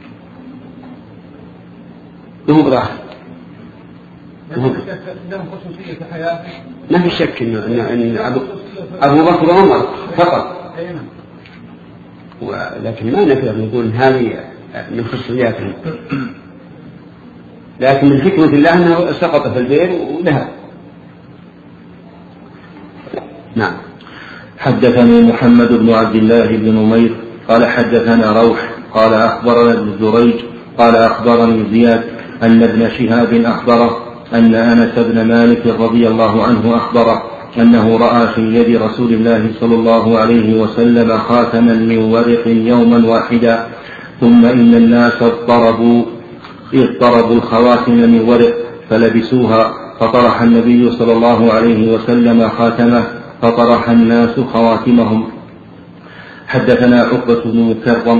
Speaker 2: ما هو براحة.
Speaker 3: لهم خصوصية في حياته.
Speaker 2: ما في شك إن إن أبو أبو بكر وعمر فقط. ولكن ما نقدر نقول هذه من خصوصياتهم. لكن من حكمة الله أنه سقط في البئر وذهب. نعم.
Speaker 1: حدثني محمد بن عبد الله بن نمير قال حدثنا روح قال أخبرنا ابن جريج قال أخبرني زياد أن ابن شهاب أخبره أن أنس بن مالك رضي الله عنه أخبره أنه رأى في يد رسول الله صلى الله عليه وسلم خاتما من ورق يوما واحدا، ثم إن الناس اضطربوا اضطربوا الخواتم من ورق فلبسوها، فطرح النبي صلى الله عليه وسلم خاتمه فطرح الناس خواتمهم. حدثنا عقبة بن مكرم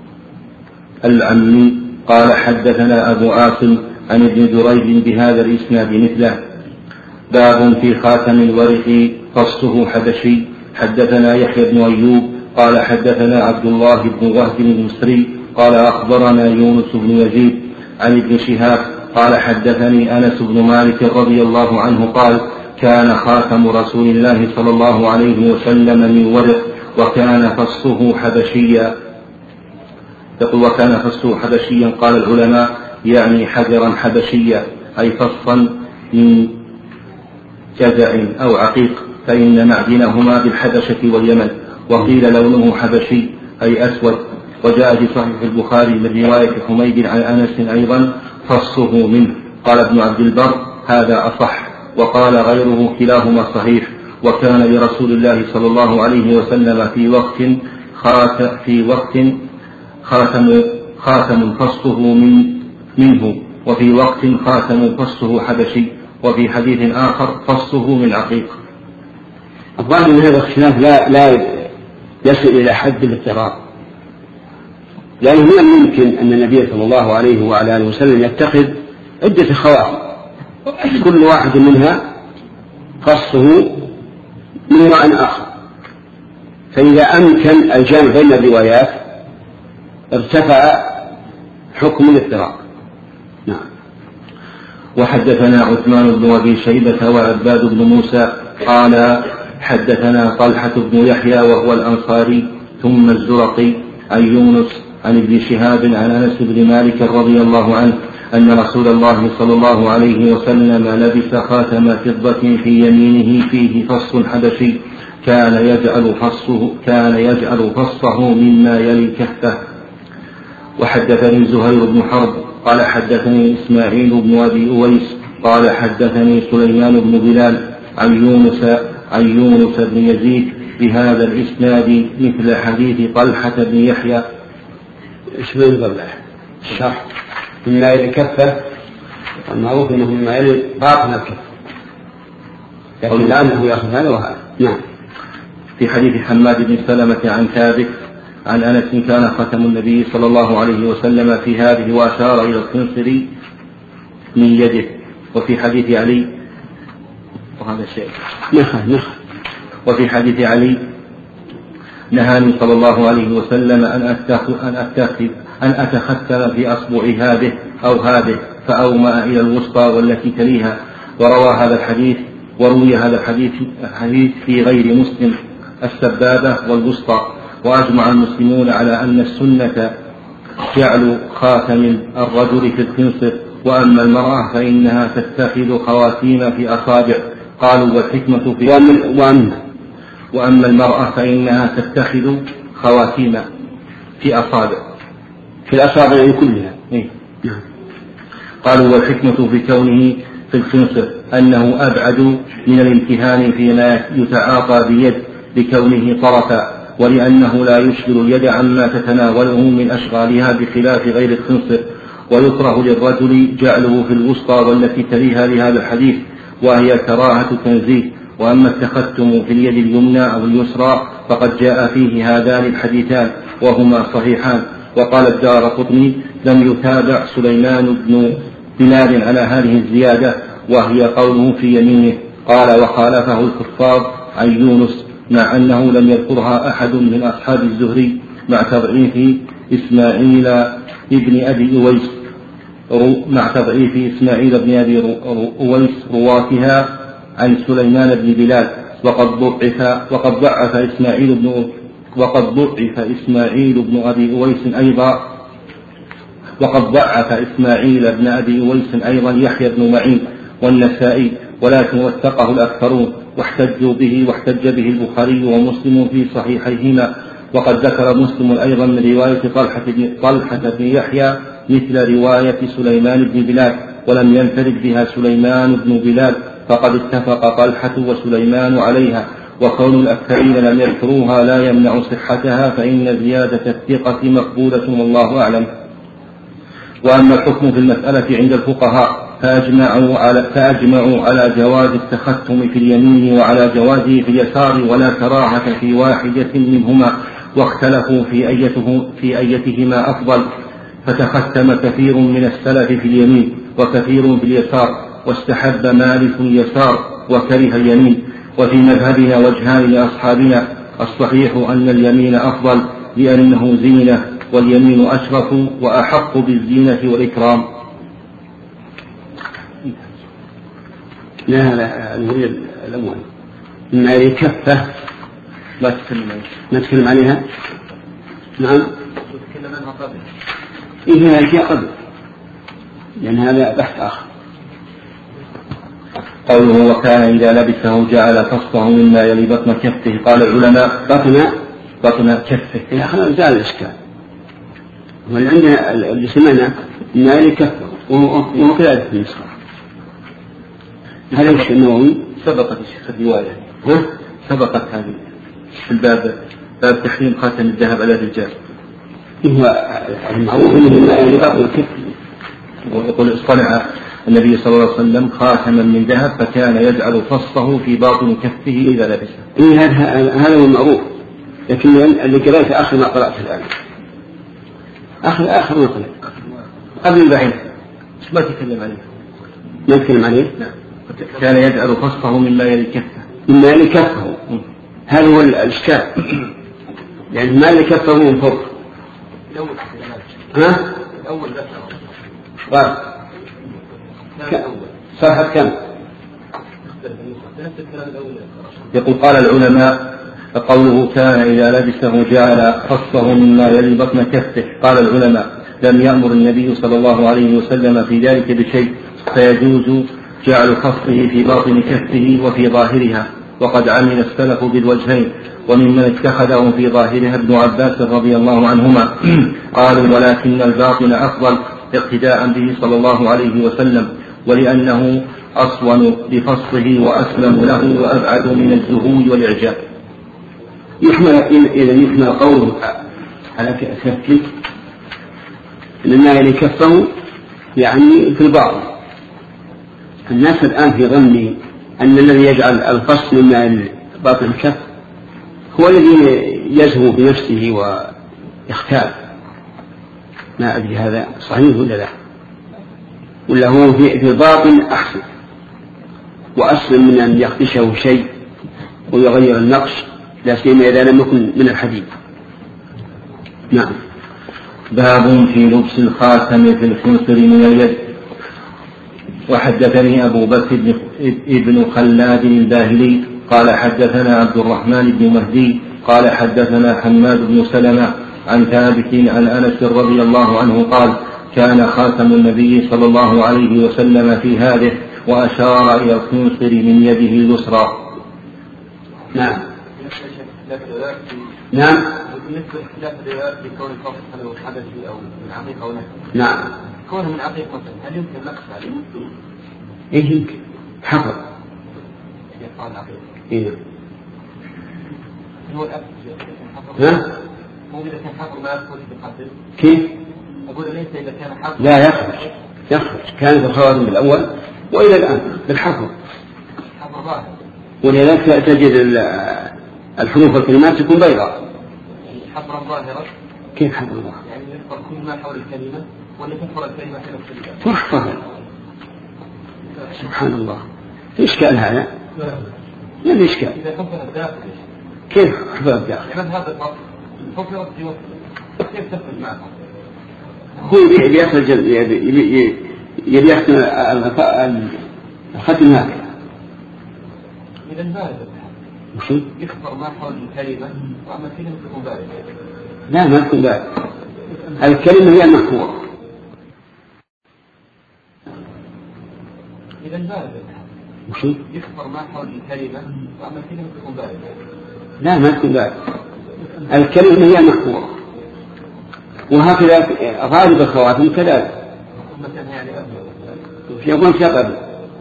Speaker 1: العمي قال حدثنا أبو عاصم عن ابن جريج بهذا الإسناد مثله. باب في خاتم الورق قصه حبشي. حدثنا يحيى بن أيوب قال حدثنا عبد الله بن وهب المصري قال أخبرنا يونس بن يزيد عن ابن شهاب قال حدثني أنس بن مالك رضي الله عنه قال كان خاتم رسول الله صلى الله عليه وسلم من ورق وكان فصه حبشيا. يقول وكان فصه حبشيا، قال العلماء يعني حجرا حبشيا أي فصا من جزع أو عقيق، فإن معدنهما بالحبشة واليمن. وقيل لونه حبشي أي أسود. وجاء في صحيح البخاري من رواية حميد عن أنس أيضا فصه منه. قال ابن عبد البر هذا أصح، وقال غيره كلاهما صحيح. وكان لرسول الله صلى الله عليه وسلم في وقت خاتم في وقت خاتم خاتم فصه من منه، وفي وقت خاتم فصه حبشي، وفي حديث آخر فصه من عقيق.
Speaker 2: الظاهر أن هذا الاختلاف لا لا يصل إلى حد الاضطراب، لأنه من الممكن أن النبي صلى الله عليه وعلى آله وسلم يتخذ عدة خواتم كل واحد منها فصه من نوع آخر، فإذا أمكن الجمع بين الروايات ارتفع حكم الافتراق. نعم.
Speaker 1: وحدثنا عثمان بن أبي شيبة وعباد بن موسى قال حدثنا طلحة بن يحيى وهو الأنصاري ثم الزرقي عن يونس عن ابن شهاب عن أنس بن مالك رضي الله عنه أن رسول الله صلى الله عليه وسلم لبس خاتم فضة في يمينه فيه فص حبشي كان يجعل فصه كان يجعل فصه مما يلي كفه. وحدثني زهير بن حرب قال حدثني إسماعيل بن أبي أويس قال حدثني سليمان بن بلال عن يونس عن يونس بن يزيد بهذا الإسناد مثل حديث طلحة بن يحيى.
Speaker 2: إيش من قبله؟ الشرح مما يلي كفه، المعروف أنه مما يلي باطن الكف، لكن لأنه يأخذ هذا وهذا. نعم.
Speaker 1: في حديث حماد بن سلمة عن ثابت عن أنس كان ختم النبي صلى الله عليه وسلم في هذه وأشار إلى الخنصر من يده. وفي حديث علي وهذا الشيء
Speaker 2: نخل نخل
Speaker 1: وفي حديث علي نهاني صلى الله عليه وسلم أن أتخذ أن أتخذ أن أتختم في أصبع هذه أو هذه فأومأ إلى الوسطى والتي تليها. وروى هذا الحديث وروي هذا الحديث حديث في غير مسلم السبابة والوسطى. وأجمع المسلمون على أن السنة جعل خاتم الرجل في الخنصر، وأما المرأة فإنها تتخذ خواتيم في أصابع. قالوا والحكمة في
Speaker 2: وأما,
Speaker 1: وأما المرأة فإنها تتخذ خواتيم في أصابع
Speaker 2: في الأصابع كلها.
Speaker 1: إيه؟ قالوا والحكمة في كونه في الخنصر أنه أبعد من الامتهان فيما يتعاطى بيد لكونه طرفا، ولأنه لا يشغل اليد عما تتناوله من أشغالها بخلاف غير الخنصر. ويكره للرجل جعله في الوسطى والتي تليها لهذا الحديث، وهي كراهة تنزيه. وأما التختم في اليد اليمنى أو اليسرى فقد جاء فيه هذان الحديثان وهما صحيحان. وقال الدارقطني لم يتابع سليمان بن بلال على هذه الزيادة وهي قوله في يمينه. قال وخالفه الحفاظ عن يونس مع أنه لم يذكرها أحد من أصحاب الزهري مع تضعيف إسماعيل ابن أبي أويس مع تضعيف إسماعيل بن أبي أويس رواتها عن سليمان بن بلال. وقد ضعف وقد ضعف إسماعيل بن وقد ضعف إسماعيل بن أبي أويس أيضا وقد ضعف إسماعيل بن أبي أويس أيضا يحيى بن معين والنسائي، ولكن وثقه الأكثرون واحتجوا به واحتج به البخاري ومسلم في صحيحيهما. وقد ذكر مسلم أيضا من رواية طلحة بن, طلحة بن يحيى مثل رواية سليمان بن بلال، ولم ينفرد بها سليمان بن بلال، فقد اتفق طلحة وسليمان عليها. وكون الأكثرين لم يذكروها لا يمنع صحتها، فإن زيادة الثقة مقبولة والله أعلم. وأما الحكم في المسألة عند الفقهاء فأجمعوا على, فأجمعوا على جواز التختم في اليمين وعلى جوازه في اليسار ولا كراهة في واحدة منهما، واختلفوا في أيته في أيتهما أفضل، فتختم كثير من السلف في اليمين وكثير في اليسار، واستحب مالك اليسار وكره اليمين. وفي مذهبنا وجهان لأصحابنا، الصحيح أن اليمين أفضل لأنه زينة، واليمين أشرف وأحق بالزينة والإكرام.
Speaker 2: لا لا نريد الأموال مما يكفه
Speaker 1: لا تتكلم عليها
Speaker 2: نتكلم عليها. نعم
Speaker 5: نتكلم عنها قبل
Speaker 2: إيه هي قبل، لأن هذا بحث آخر.
Speaker 1: قوله وكان إذا لبسه جعل فصه مما يلي بطن كفه. قال العلماء
Speaker 2: بطن
Speaker 1: بطن كفه.
Speaker 2: إذا خلال زال الإشكال، والعندنا اللي سمعنا مما يلي كفه وهو كذلك في النسخة. هذا الشيء النووي
Speaker 1: سبقت الشيخ الرواية ها سبقت هذه في الباب باب تحريم خاتم الذهب على الرجال.
Speaker 2: هو المعروف أنه مما يلي بطن كفه.
Speaker 1: ويقول اصطنع النبي صلى الله عليه وسلم خاتما من ذهب فكان يجعل فصه في باطن كفه إذا لبسه.
Speaker 2: إيه هذا هذا هو المعروف، لكن اللي قرأت آخر ما قرأت الآن آخر آخر ما قرأت
Speaker 1: قبل البعيد ما تكلم عليه
Speaker 2: ما تكلم عليه.
Speaker 1: نعم. كان يجعل فصه مما يلي كفه
Speaker 2: مما يلي كفه. هذا هو الإشكال، يعني ما يلي كفه من فوق.
Speaker 5: لو
Speaker 2: ها
Speaker 5: الأول ذكر
Speaker 2: غلط. صفحة كم؟
Speaker 1: يقول قال العلماء قوله كان إذا لبسه جعل خصه مما يلي بطن كفه. قال العلماء لم يأمر النبي صلى الله عليه وسلم في ذلك بشيء، فيجوز جعل خصه في باطن كفه وفي ظاهرها، وقد عمل السلف بالوجهين، وممن اتخذه في ظاهرها ابن عباس رضي الله عنهما. قالوا ولكن الباطن أفضل اقتداء به صلى الله عليه وسلم، ولأنه أصون بفصله وأسلم له وأبعد من الزهود والإعجاب.
Speaker 2: يحمل إذا يحمل قوله على كفه لما يلي كفه يعني في الباطن. الناس الآن في ظني أن الذي يجعل القص مما باطن الكف هو الذي يزهو بنفسه ويختال. ما أدري هذا صحيح ولا لا، ولا هو في الباطن أحسن وأسلم من أن يخدشه شيء ويغير النقش، لا سيما إذا لم يكن من الحديد. نعم.
Speaker 1: باب في لبس الخاتم في الخنصر من اليد. وحدثني أبو بكر ابن خلاد الباهلي قال حدثنا عبد الرحمن بن مهدي قال حدثنا حماد بن سلمة عن ثابت عن أنس رضي الله عنه قال كان خاتم النبي صلى الله عليه وسلم في هذه، وأشار إلى الخنصر من يده اليسرى.
Speaker 2: نعم. نعم.
Speaker 5: بالنسبة لاختلاف الروايات في كون الفصل هل هو حدثي أو من عقيقة أو نفس.
Speaker 2: نعم.
Speaker 5: كونه من عقيقة مثلا هل يمكن نقص عليه؟
Speaker 2: إيه يمكن حفر.
Speaker 5: يقال عقيقة.
Speaker 2: إيه.
Speaker 5: هو الأب.
Speaker 2: ها؟
Speaker 5: مو إذا كان حفر ما يدخل في القتل.
Speaker 2: كيف؟
Speaker 5: أقول ليس إذا كان حفر.
Speaker 2: لا يخرج. يخرج. كانت الخواتم بالأول وإلى الآن بالحفر.
Speaker 5: حفر ظاهر.
Speaker 2: ولذلك تجد الحروف الكلمات تكون بيضاء.
Speaker 5: حفرا ظاهرة.
Speaker 2: كيف حفر ظاهرة؟
Speaker 5: يعني يذكر كل ما حول الكلمة ولا تحفر الكلمة في نفس الكلمة؟
Speaker 2: تحفر. سبحان الله. إشكال هذا؟ لا الإشكال.
Speaker 5: إذا حفر الداخل
Speaker 2: كيف حفر الداخل؟
Speaker 5: يعني هذا الفصل حفرت في وقت كيف تفرق معها؟
Speaker 2: هو يبي يخرج يبي يبي يختم الختم هكذا.
Speaker 5: إذا باردة.
Speaker 2: وشو؟
Speaker 5: يكفر ما حول الكلمة وأما الكلمة تكون باردة.
Speaker 2: لا ما تكون باردة. الكلمة هي المحفورة.
Speaker 5: إذا باردة.
Speaker 2: وشو؟
Speaker 5: يكفر ما حول الكلمة وأما الكلمة تكون باردة.
Speaker 2: لا ما تكون باردة. الكلمة هي المحفورة. وهكذا غالب الخواتم كذلك.
Speaker 5: مثلا يعني أبيض.
Speaker 2: يقول في قبل.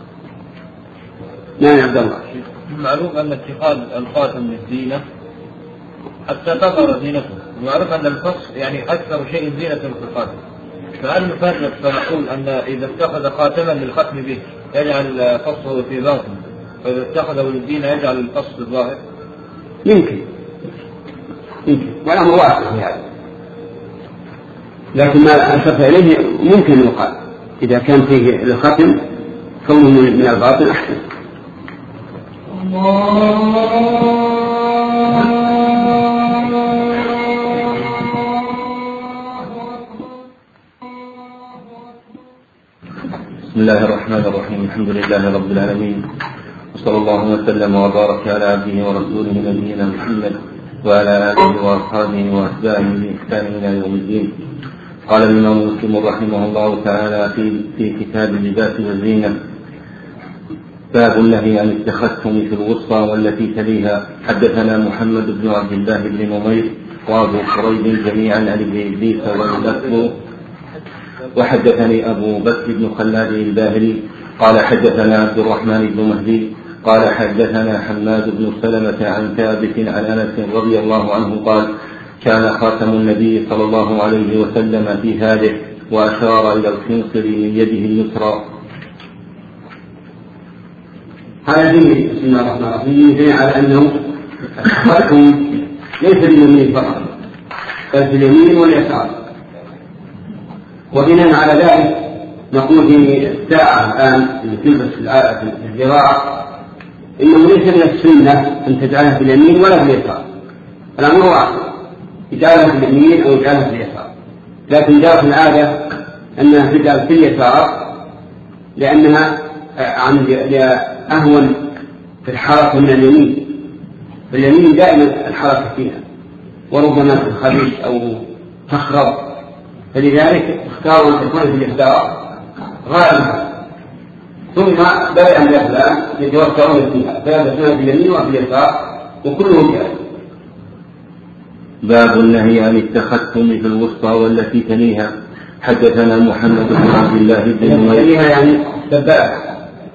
Speaker 2: نعم عبد الله.
Speaker 6: معروف أن اتخاذ الخاتم للزينة حتى تظهر زينته، ومعروف أن الفصل يعني أكثر شيء زينة في الخاتم. فهل نفرق فنقول أن إذا اتخذ خاتما للختم به يجعل فصله في باطن، وإذا اتخذه للزينة يجعل الفصل في الظاهر؟
Speaker 2: يمكن يمكن والأمر واسع في هذا، لكن ما أشرت إليه ممكن يقال إذا كان فيه الختم كونه من الباطن أحسن.
Speaker 1: بسم الله الرحمن الرحيم. الحمد لله رب العالمين، وصلى الله وسلم وبارك على عبده ورسوله نبينا محمد وعلى آله وأصحابه وأتباعه بإحسان إلى يوم الدين. قال الإمام مسلم رحمه الله تعالى في في كتاب اللباس والزينة: باب النهي عن التختم في الوسطى والتي تليها. حدثنا محمد بن عبد الله بن نمير وابو كريب جميعا عن ابن ابليس واللفظ. وحدثني ابو بكر بن خلاد الباهلي قال حدثنا عبد الرحمن بن مهدي قال حدثنا حماد بن سلمة عن ثابت عن انس رضي الله عنه قال: كان خاتم النبي صلى الله عليه وسلم في هذه، واشار الى الخنصر من يده اليسرى.
Speaker 2: هذا دليل بسم الله الرحمن الرحيم يدل على أنه الختم ليس باليمين فقط بل باليمين واليسار. وبناء على ذلك نقول في الساعة الآن اللي تلبس في الذراع إنه ليس من السنة أن تجعلها باليمين ولا باليسار، الأمر واحد: يجعلها باليمين أو يجعلها باليسار. لكن جاءت العادة أنها تجعل في اليسار لأنها أهون في الحركة من اليمين، فاليمين دائما الحركة فيها وربما تنخدش أو تخرب، فلذلك اختاروا أن تكون في اليسار غالبا، ثم بدأ من الأفلام يتوسعون فيها فيلبسون في اليمين وفي اليسار وكلهم جائز.
Speaker 1: باب النهي عن التختم في الوسطى والتي تليها. حدثنا محمد بن عبد الله بن نمير
Speaker 2: يعني سباح.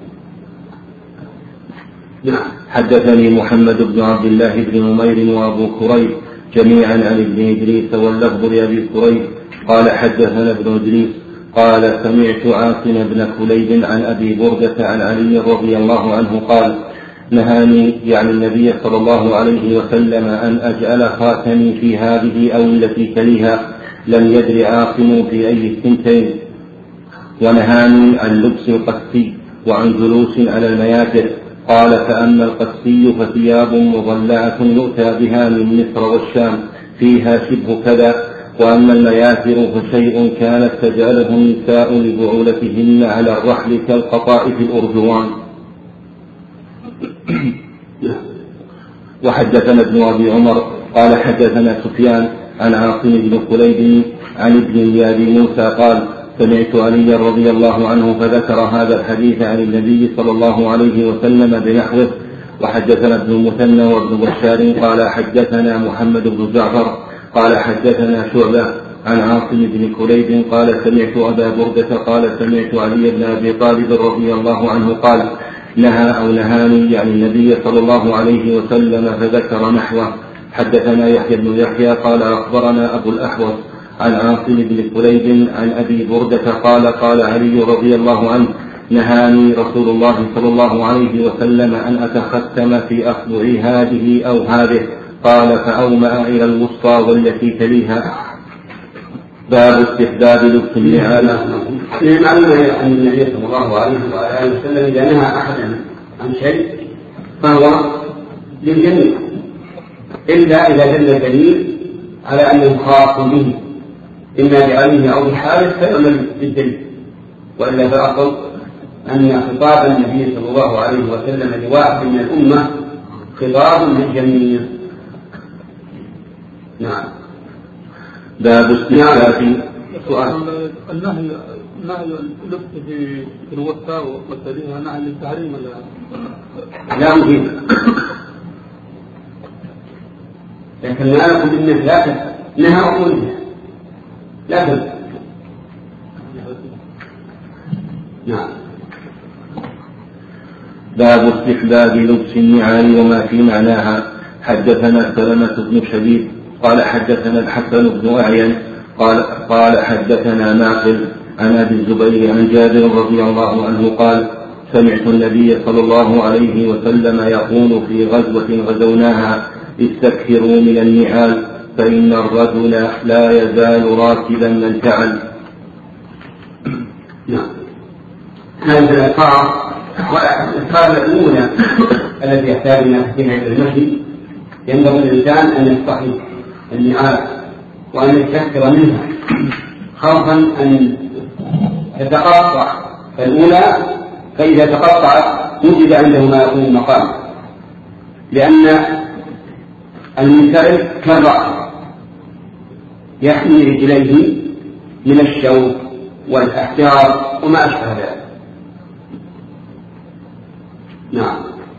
Speaker 1: نعم. حدثني محمد بن عبد الله بن نمير وابو كريب جميعا عن ابن ادريس واللفظ لابي كريب قال حدثنا ابن ادريس قال سمعت عاصم بن كليب عن ابي بردة عن علي رضي الله عنه قال نهاني يعني النبي صلى الله عليه وسلم أن أجعل خاتمي في هذه أو التي تليها، لم يدر عاصم في أي الثنتين، ونهاني عن لبس القسي وعن جلوس على المياتر. قال فأما القسي فثياب مضلعة يؤتى بها من مصر والشام فيها شبه كذا، وأما المياتر فشيء كانت تجعله النساء لبعولتهن على الرحل كالقطائف الأرجوان. وحدثنا ابن أبي عمر قال حدثنا سفيان عن عاصم بن كليب عن ابن زياد موسى قال سمعت علي رضي الله عنه فذكر هذا الحديث عن النبي صلى الله عليه وسلم بنحوه. وحدثنا ابن المثنى وابن بشار قال حدثنا محمد بن جعفر قال حدثنا شعبة عن عاصم بن كليب قال سمعت أبا بردة قال سمعت علي بن أبي طالب رضي الله عنه قال نهى أو نهاني يعني النبي صلى الله عليه وسلم فذكر نحوه. حدثنا يحيى بن يحيى قال أخبرنا أبو الأحوص عن عاصم بن كليب عن أبي بردة قال قال علي رضي الله عنه نهاني رسول الله صلى الله عليه وسلم أن أتختم في أصبعي هذه أو هذه، قال فأومأ إلى الوسطى والتي تليها. باب استحباب لبس النعال.
Speaker 2: معلوم أن النبي صلى الله عليه وآله وسلم إذا نهى أحدا عن شيء فهو للجميع إلا إذا دل دليل على أنه خاص به إما بعلمه أو بحاله فيعمل بالدليل، وإلا فالأصل أن خطاب النبي صلى الله عليه وسلم لواحد من الأمة خطاب للجميع. نعم.
Speaker 1: باب استحباب
Speaker 3: سؤال النهي نهي اللبس في الوسطى والتليها نهي للتحريم ولا
Speaker 2: لا مهم، لكن لا نقول إنه لا نهى أقولها لا بد. نعم.
Speaker 1: باب استحباب لبس النعال وما في معناها. حدثنا سلمة بن شبيب قال حدثنا الحسن بن أعين قال قال حدثنا ناقل عن أبي الزبير عن جابر رضي الله عنه قال سمعت النبي صلى الله عليه وسلم يقول في غزوة غزوناها استكثروا من النعال فإن الرجل لا يزال راكبا من تعل.
Speaker 2: نعم. هذه الألفاظ والألفاظ الأولى التي يحتاج إلى تحكيمها إلى المشي ينبغي للإنسان أن يستحي النعال وأن يستكثر منها خوفا أن تتقطع الأولى، فإذا تقطعت وجد عنده ما يكون المقام، لأن المنتعل كالرأس يحمي رجليه من الشوك والأحجار وما أشبه ذلك. نعم.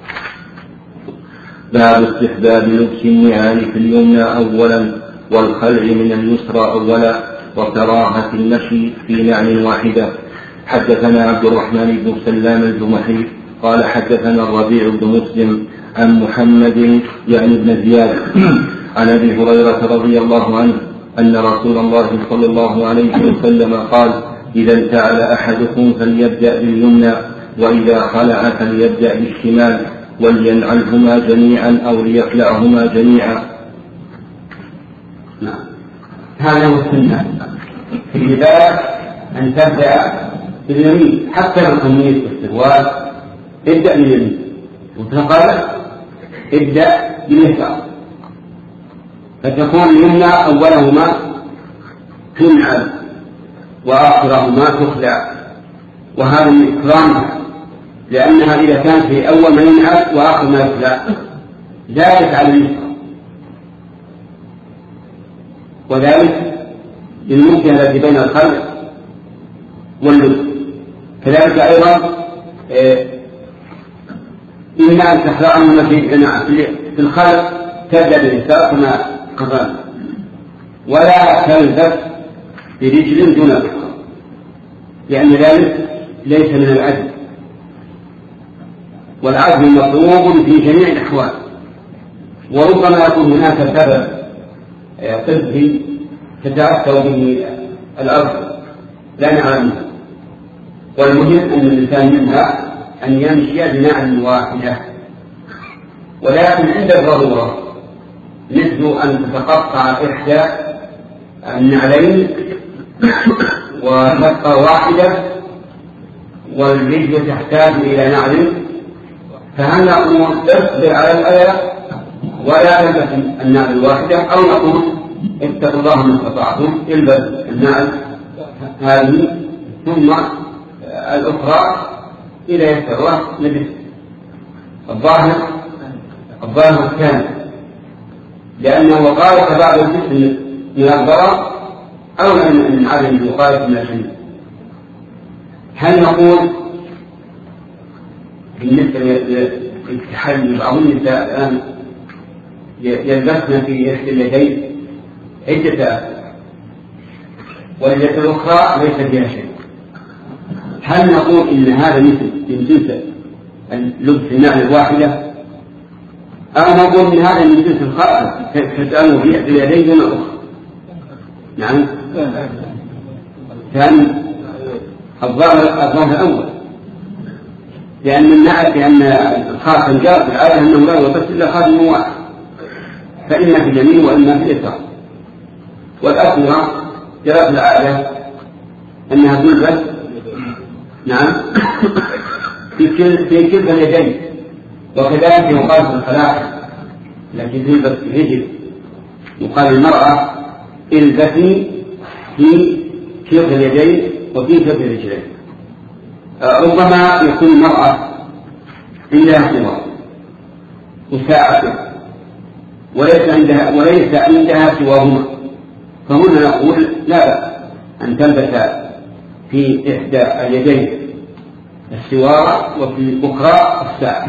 Speaker 1: باب استحباب لبس النعال في اليمنى أولا والخلع من اليسرى أولا وكراهة المشي في نعل واحدة. حدثنا عبد الرحمن بن سلام الجمحي قال حدثنا الربيع بن مسلم عن محمد يعني بن زياد عن أبي هريرة رضي الله عنه أن رسول الله صلى الله عليه وسلم قال إذا انتعل أحدكم فليبدأ باليمنى وإذا خلع فليبدأ بالشمال ولينعلهما جميعا أو ليخلعهما جميعا.
Speaker 2: نعم. هذا هو السنة في البداية أن تبدأ باليمين حتى القميص والسروال ابدأ باليمين وتقل ابدأ باليسار، فتكون اليمنى أولهما تنعل وآخرهما تخلع، وهذا من إكرامها، لأنها إذا كانت في أول ما ينعت وآخر ما يخلع زادت على النصف، وذلك للممكن الذي بين الخلع واللبس. كذلك أيضا إما أن تخلعهما في الخلع تبدأ بالإساءة كما قررنا، ولا تلبس برجل دون الأخرى، لأن ذلك ليس من العدل، والعدل مطلوب في جميع الأحوال. وربما يكون هناك سبب طبي تتأثر به الأرض لا نعلمه، والمهم أن الإنسان منها أن يمشي بنعل واحدة، ولكن عند الضرورة مثل أن تتقطع إحدى النعلين وتبقى واحدة والرجل تحتاج إلى نعل، فهل نقول اصبر على الأذى ولا تلبس النعل الواحدة، أو نقول اتقوا الله ما استطعتم البس النعل هذه ثم الأخرى إلى يسر لبس؟ الظاهر الظاهر كان لأنه وقاية بعض الجسم من الضرر أو من عدم الوقاية من الحمل. هل نقول بالنسبة للتحلي بعض النساء الآن يلبسن في إحدى اليدين عدة واليد الأخرى ليس فيها شيء، هل نقول إن هذا مثل من جنس لبس النعل الواحدة، أو نقول إن هذا من جنس الخلع تسأله في إحدى اليدين دون الأخرى؟ نعم، كان الظاهر الظاهر الأول، لأن النعل لأن الخاتم جاء في العادة أنه لا يلبس إلا خاتم واحد، فإما في اليمين وإما في اليسار. والأخيرة جاء في العادة أنها تلبس نعم في كل في كل اليدين، وكذلك يقال في الخلاع التي تلبس في الرجل يقال المرأة البسي في كلتا اليدين وفي كلتا الرجلين. ربما يكون المرأة عندها سوى وساعة وليس عندها وليس عندها سواهما، فهنا نقول لا بأس أن تلبس في إحدى اليدين السوار وفي الأخرى الساعة.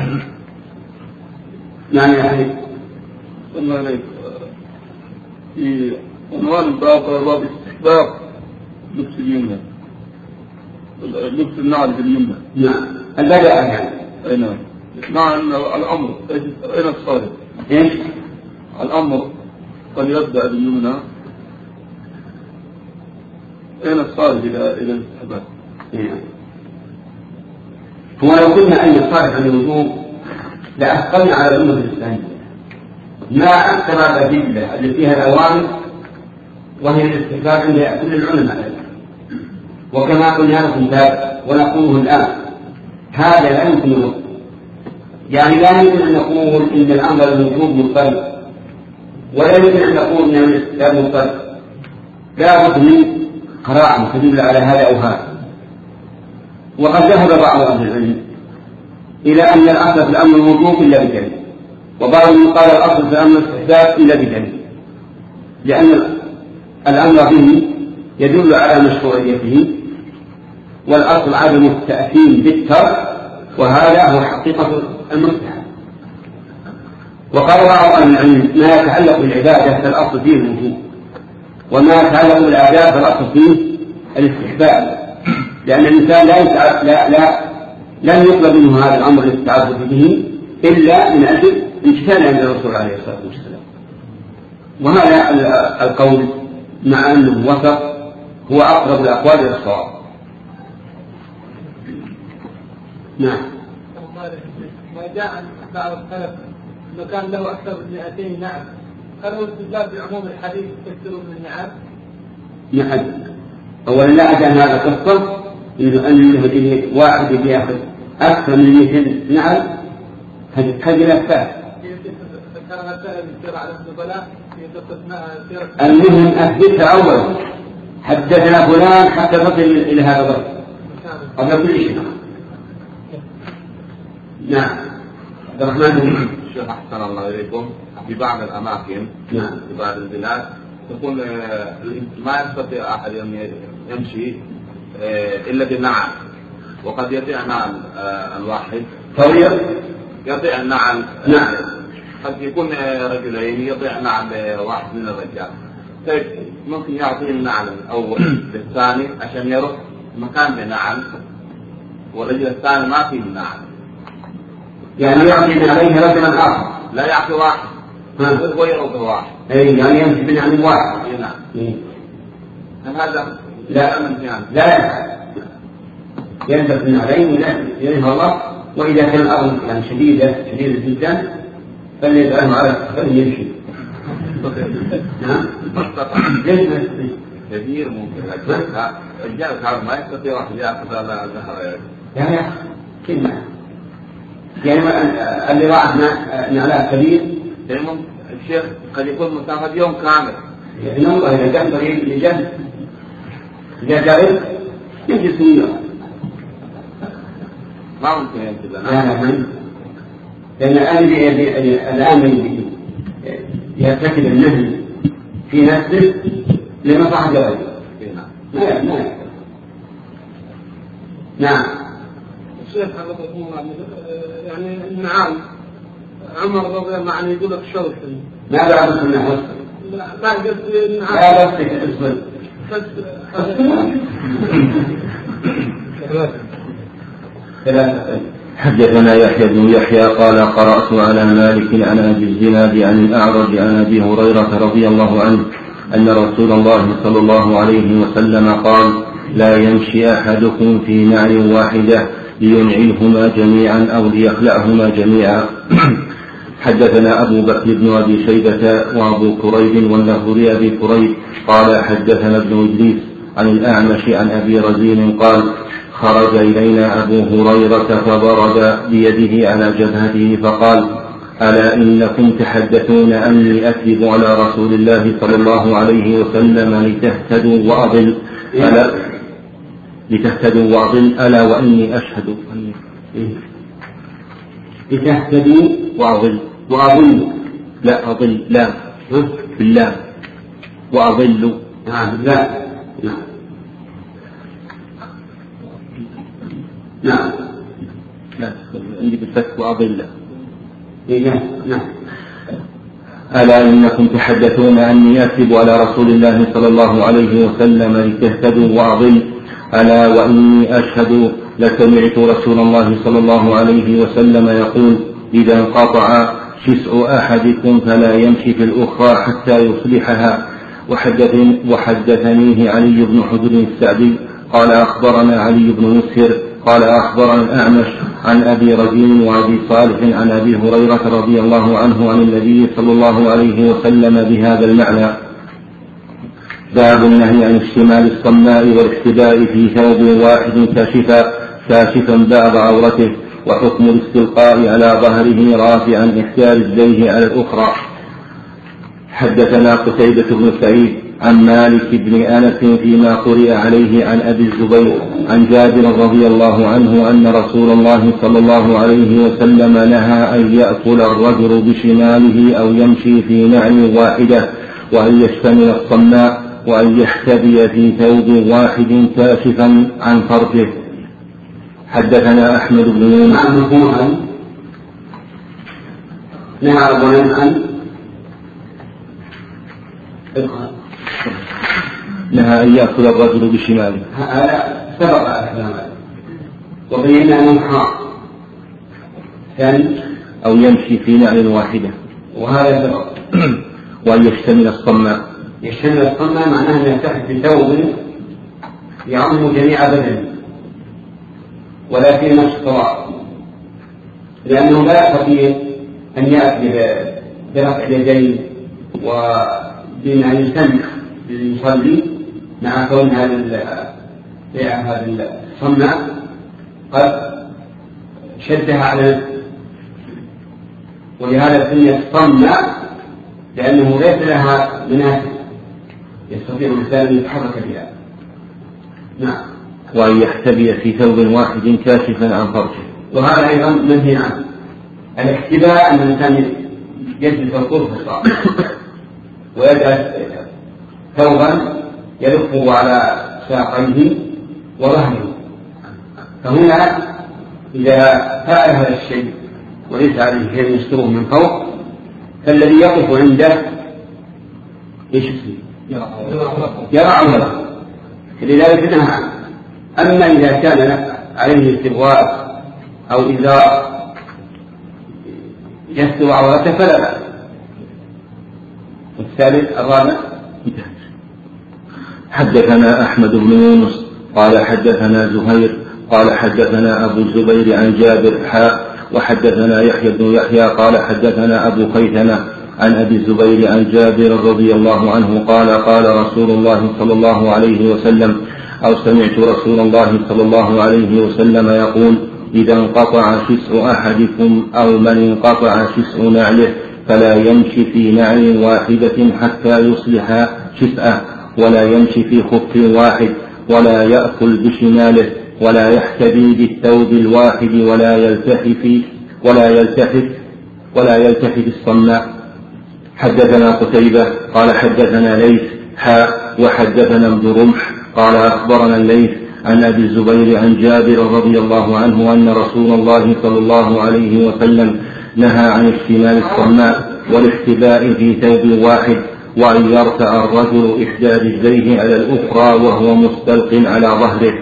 Speaker 2: معنى يعني
Speaker 5: قلنا عليك في عنوان الباب باب استحباب لبس اليمنى، لبس النعل في اليمنى.
Speaker 2: نعم، البدء يعني.
Speaker 5: أي نعم. مع الأمر أين الصادق؟
Speaker 2: إيش؟
Speaker 5: الأمر قد يبدأ باليمنى، أين الصادق إلى إلى الاستحباب؟
Speaker 2: هو لو كنا أن الصالح عن الوجوب لأثقلنا على الأمة الإسلامية، ما أكثر الأدلة اللي فيها الأوامر وهي الاستحباب عند كل العلماء. وكما قلنا لكم ذلك ونقوله الآن، هذا لا يمكن له، يعني لا يمكن أن نقول إن الأمر الوجوب مضطرب، ولا يمكن أن نقول إن الاستحباب مضطرب، لا بد من قراءة تدل على هذا أو هذا. وقد ذهب بعض أهل العلم إلى أن الأصل في الأمر الوجوب إلا بدليل، وبعضهم قال الأصل في الأمر الاستحباب إلا بدليل، لأن الأمر به يدل على مشروعيته، والأصل عدم التأثيم بالترك، وهذا هو حقيقة المستحب. وقال بعض أهل العلم ما يتعلق بالعبادة فالأصل فيه الوجوب، وما يتعلق بالآداب فالأصل فيه الاستحباب، لأن الإنسان لا يتعب لا لا لن يطلب منه هذا الأمر للتعبد به إلا من أجل امتثال عند الرسول عليه الصلاة والسلام. وهذا القول مع أنه وسط هو أقرب الأقوال إلى الصواب. نعم.
Speaker 3: ما جاء عن بعض السلف أنه كان له أكثر من مئتين نعم، هل هو استدلال بعموم الحديث تكثر من النعم؟
Speaker 2: نعم. أولا لا أدى هذا القصة إنه أنه واحد بيأخذ أكثر من مئتين نعم، هذه لا تفعل. المهم أثبتها أولا، حدثنا فلان حتى تصل إلى هذا الوقت قبل كل شيء. نعم. عبد الرحمن.
Speaker 4: الشيخ أحسن الله إليكم. في بعض الأماكن
Speaker 2: نعم.
Speaker 4: في بعض البلاد تكون ما يستطيع أحد أن يمشي إلا بنعل، وقد يطيع نعل الواحد
Speaker 2: طويل
Speaker 4: يطيع النعل.
Speaker 2: نعم.
Speaker 4: قد يكون رجلين يطيع نعل واحد من الرجال. طيب ممكن يعطيه النعل الأول للثاني عشان يروح مكان بنعل، والرجل الثاني ما فيه نعل،
Speaker 2: يعني يعطي عليه رجلا آخر.
Speaker 4: لا يعطي واحد هو يروح واحد.
Speaker 2: أي يعني يمشي بنعل واحد.
Speaker 4: أي نعم.
Speaker 2: إيه.
Speaker 4: هذا
Speaker 2: لا
Speaker 4: من يعني.
Speaker 2: لا يلبس النعلين وينهى الله. وإذا كان الأرض يعني شديدة شديدة جدا فليجعله على فليمشي. نعم.
Speaker 4: كثير ممكن الرجال كعب ما يستطيع واحد يأخذ على ظهره.
Speaker 2: يا يا كلمة يعني اللي راح نعلاء كبير.
Speaker 4: دائما الشيخ قد يكون مسافة يوم كامل.
Speaker 2: يعني والله إذا كان طريق لجنب إذا جائز يجلس منه.
Speaker 4: ما ممكن يمشي لنا.
Speaker 2: لا لا لأن الآن يرتكب النهي في نفسه لمصلحة غيره. نعم. نعم. نعم.
Speaker 3: الشيخ هذا يعني النعال عمر رضي الله عنه يقول لك شرط.
Speaker 2: ما بعد السنة وصل.
Speaker 3: لا لا قصد النعال.
Speaker 2: لا بس اصبر.
Speaker 3: بس
Speaker 2: ثلاثة.
Speaker 1: حدثنا يحيى بن يحيى قال قرأت على مالك عن أبي الزناد عن الأعرج عن أبي هريرة رضي الله عنه أن رسول الله صلى الله عليه وسلم قال: لا يمشي أحدكم في نعل واحدة لينعلهما جميعا أو ليخلعهما جميعا. حدثنا أبو بكر بن أبي شيبة وأبو كريب واللفظ لأبي كريب قال حدثنا ابن إدريس عن الأعمش عن أبي رزين قال: خرج إلينا أبو هريرة فضرب بيده على جبهته فقال: ألا إنكم تحدثون أني أكذب على رسول الله صلى الله عليه وسلم لتهتدوا وأضل ألا لتهتدوا وأضل ألا وإني أشهد
Speaker 2: لتهتدوا
Speaker 1: وأضل
Speaker 2: وأضل
Speaker 1: لا أضل لا بالله وأضل
Speaker 2: نعم لا نعم نعم
Speaker 1: لا عندي بالفتح وأضل
Speaker 2: نعم.
Speaker 1: ألا إنكم تحدثون أني أكذب على رسول الله صلى الله عليه وسلم لتهتدوا وأضل ألا وإني أشهد لسمعت رسول الله صلى الله عليه وسلم يقول: إذا انقطع شسع أحدكم فلا يمشي في الأخرى حتى يصلحها. وحدثنيه علي بن حجر السعدي قال أخبرنا علي بن مسهر قال أخبرنا الأعمش عن أبي رزين وأبي صالح عن أبي هريرة رضي الله عنه عن النبي صلى الله عليه وسلم بهذا المعنى. باب النهي عن اشتمال الصماء والاحتباء في ثوب واحد كاشفا كاشفا بعض عورته، وحكم الاستلقاء على ظهره رافعا إحدى رجليه على الأخرى. حدثنا قتيبة بن سعيد عن مالك بن أنس فيما قرئ عليه عن أبي الزبير عن جابر رضي الله عنه أن رسول الله صلى الله عليه وسلم نهى أن يأكل الرجل بشماله أو يمشي في نعل واحدة، وأن يشتمل الصماء، وأن يحتبي في ثوب واحد كاشفا عن فرجه. حدثنا أحمد بن يونس
Speaker 2: نهى الظلم عن
Speaker 1: نهى أن يأكل الرجل بشماله.
Speaker 2: هذا سبق الكلام وبينا أنه حرام. ثاني
Speaker 1: أو يمشي في نعل واحدة،
Speaker 2: وهذا سبق.
Speaker 1: وأن يشتمل الصماء.
Speaker 2: يشتمل الصماء معناه أنه يلتحف بثوب يعم جميع بدنه ولا في نفس الصواب، لأنه لا يستطيع أن يأتي برفع اليدين وبما يسمى للمصلي مع كون هذا الصماء قد شدها على نفسه، ولهذا سميت الصماء لأنه ليس لها مناسك يستطيع الإنسان أن يتحرك بها. نعم.
Speaker 1: وأن يحتبي في ثوب واحد كاشفا عن فرجه.
Speaker 2: وهذا أيضا منهي عنه. الاحتباء أن الإنسان يجلس القرفة ويجعل ثوبا يلفه على ساقيه وظهره، فهنا إذا فعل هذا الشيء وليس عليه شيء يستره من فوق فالذي يقف عنده ايش يرى عورته، فلذلك نهى عنه. أما إذا كان عليه استبغاء أو إذا يستر عورته فلا بأس. الثالث الرابع.
Speaker 1: حدثنا أحمد بن يونس قال حدثنا زهير قال حدثنا أبو الزبير عن جابر حاء وحدثنا يحيى بن يحيى قال حدثنا أبو خيثمة عن أبي الزبير عن جابر رضي الله عنه قال قال رسول الله صلى الله عليه وسلم أو سمعت رسول الله صلى الله عليه وسلم يقول إذا انقطع شسع أحدكم أو من انقطع شسع نعله فلا يمشي في نعل واحدة حتى يصلح شسعه ولا يمشي في خف واحد ولا يأكل بشماله ولا يحتبي بالثوب الواحد ولا يلتحف ولا يلتحف ولا يلتحف الصماء. حدثنا قتيبة قال حدثنا ليث حاء وحدثنا ابن رمح قال أخبرنا الليث عن أبي الزبير عن جابر رضي الله عنه أن رسول الله صلى الله عليه وسلم نهى عن اشتمال الصماء والاحتباء في ثوب واحد وأن يرفع الرجل إحدى رجليه على الأخرى وهو مستلق على ظهره.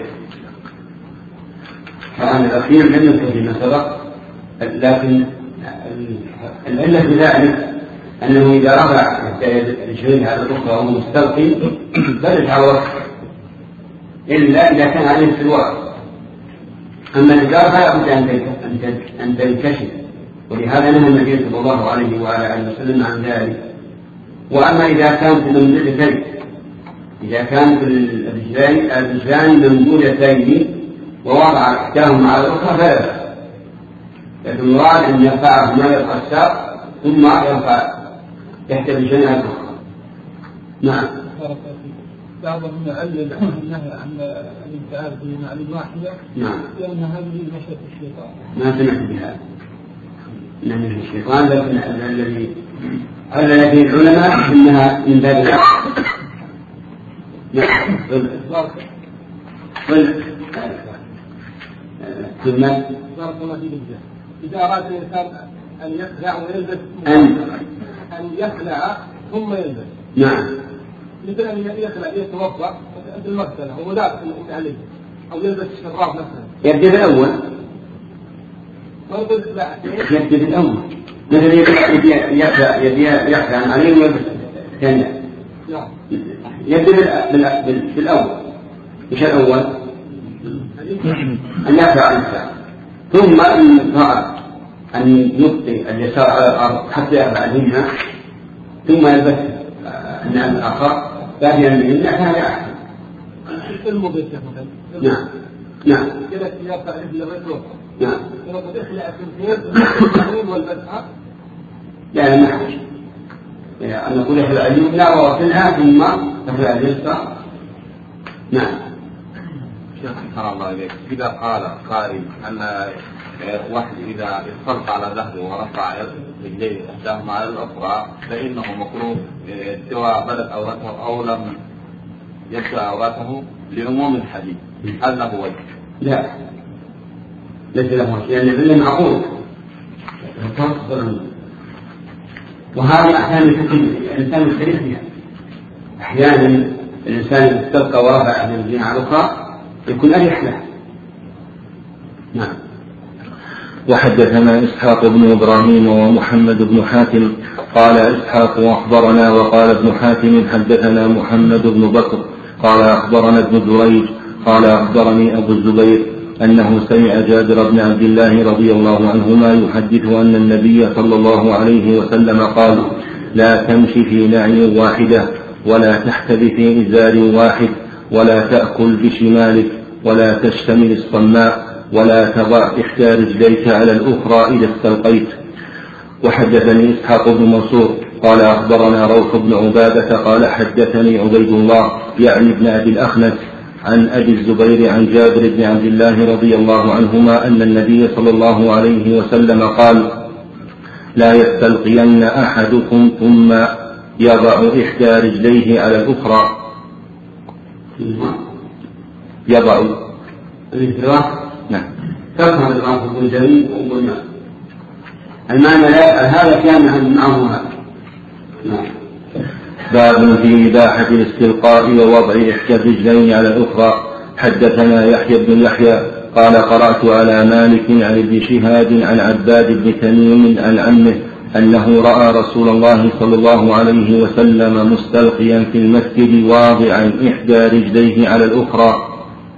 Speaker 2: فعن الأخير لم يذكر فيما سبق، لكن العلة في ذلك أنه إذا رفع رجليه على الأخرى وهو مستلقي بلج عورته إلا إذا كان عليه سروال. أما الإزار فلا بد أن تنكشف، ولهذا نهى النبي صلى الله عليه وعلى آله وسلم عن ذلك. وأما إذا كانت ممدودتين إذا كانت الرجلان ممدودتين ووضع إحداهما على الأخرى فلا بأس، لكن المراد أن يرفعه ما يرفع الساق ثم يرفع تحت الرجلين على الأخرى. نعم.
Speaker 3: بعض من النهي عن الانتعال في نعل واحدة
Speaker 2: نعم
Speaker 3: لأن هذه مشيئة الشيطان.
Speaker 2: ما سمعت بها من الشيطان، لكن الذي قال لكن العلماء إنها من باب العقل. نعم. قل ثم
Speaker 3: بارك الله فيك. إذا أراد الإنسان أن يخلع ويلبس
Speaker 2: أن
Speaker 3: أن يخلع ثم يلبس.
Speaker 2: نعم.
Speaker 3: مثل أن يخلع يتوضأ بالمغسلة هو لابس عليه أو يلبس الشراب مثلا.
Speaker 2: يبدأ بالأول. يبدأ بالأول. مثلا يبي يخلع يبي يخلع عن عليه ويلبس ثانية. يبدأ بالأول. إيش الأول؟ أن يخلع الإنسان ثم إن فعل أن يبقي اليسار على الأرض حتى يخلع اليمنى ثم يلبس النعل الآخر بادئا من اليمنى فهذا أحسن.
Speaker 3: المضيف
Speaker 2: نعم نعم
Speaker 3: كذا يرفع رجل الرجل.
Speaker 2: نعم.
Speaker 3: إذا قد يخلع الكنتين والبدعة.
Speaker 2: لا ما حاجة. أن نقول يخلع اليمنى ووصلها ثم يخلع اليسار. نعم.
Speaker 4: شيخ سبحان الله عليك، إذا قال قائل أن واحد إذا استلقى على ظهره ورفع رجليه إحداهما على الأخرى فإنه مكروه سواء بدت عورته أو لم يبدأ عورته لعموم الحديث، هل له وجه؟
Speaker 2: لا ليس له وجه، لأن العلم معقول وهذا أحيانا الإنسان يختلف فيها. أحيانا الإنسان يستلقى ورفع رجليه على الأخرى يكون أريح له. نعم.
Speaker 1: وحدثنا إسحاق بن إبراهيم ومحمد بن حاتم قال إسحاق أخبرنا وقال ابن حاتم حدثنا محمد بن بكر قال أخبرنا ابن جريج قال أخبرني أبو الزبير أنه سمع جابر بن عبد الله رضي الله عنهما يحدث أن النبي صلى الله عليه وسلم قال لا تمشي في نعل واحدة ولا تحتبي في إزار واحد ولا تأكل بشمالك ولا تشتمل الصماء ولا تضع إحدى رجليك على الأخرى إذا استلقيت. وحدثني إسحاق بن منصور قال أخبرنا روح بن عبادة قال حدثني عبيد الله يعني ابن أبي الأخنس عن أبي الزبير عن جابر بن عبد الله رضي الله عنهما أن النبي صلى الله عليه وسلم قال: لا يستلقين أحدكم ثم يضع إحدى رجليه على الأخرى. يضع
Speaker 2: الانفراح.
Speaker 1: نعم.
Speaker 2: تفهم الإمام ابن جرير وابن المعنى لا هذا كان معه هذا. نعم.
Speaker 1: باب في إباحة الاستلقاء ووضع إحدى الرجلين على الأخرى. حدثنا يحيى بن يحيى قال: قرأت على مالك عن ابن شهاب عن عباد بن تميم عن عمه أنه رأى رسول الله صلى الله عليه وسلم مستلقيا في المسجد واضعا إحدى رجليه على الأخرى.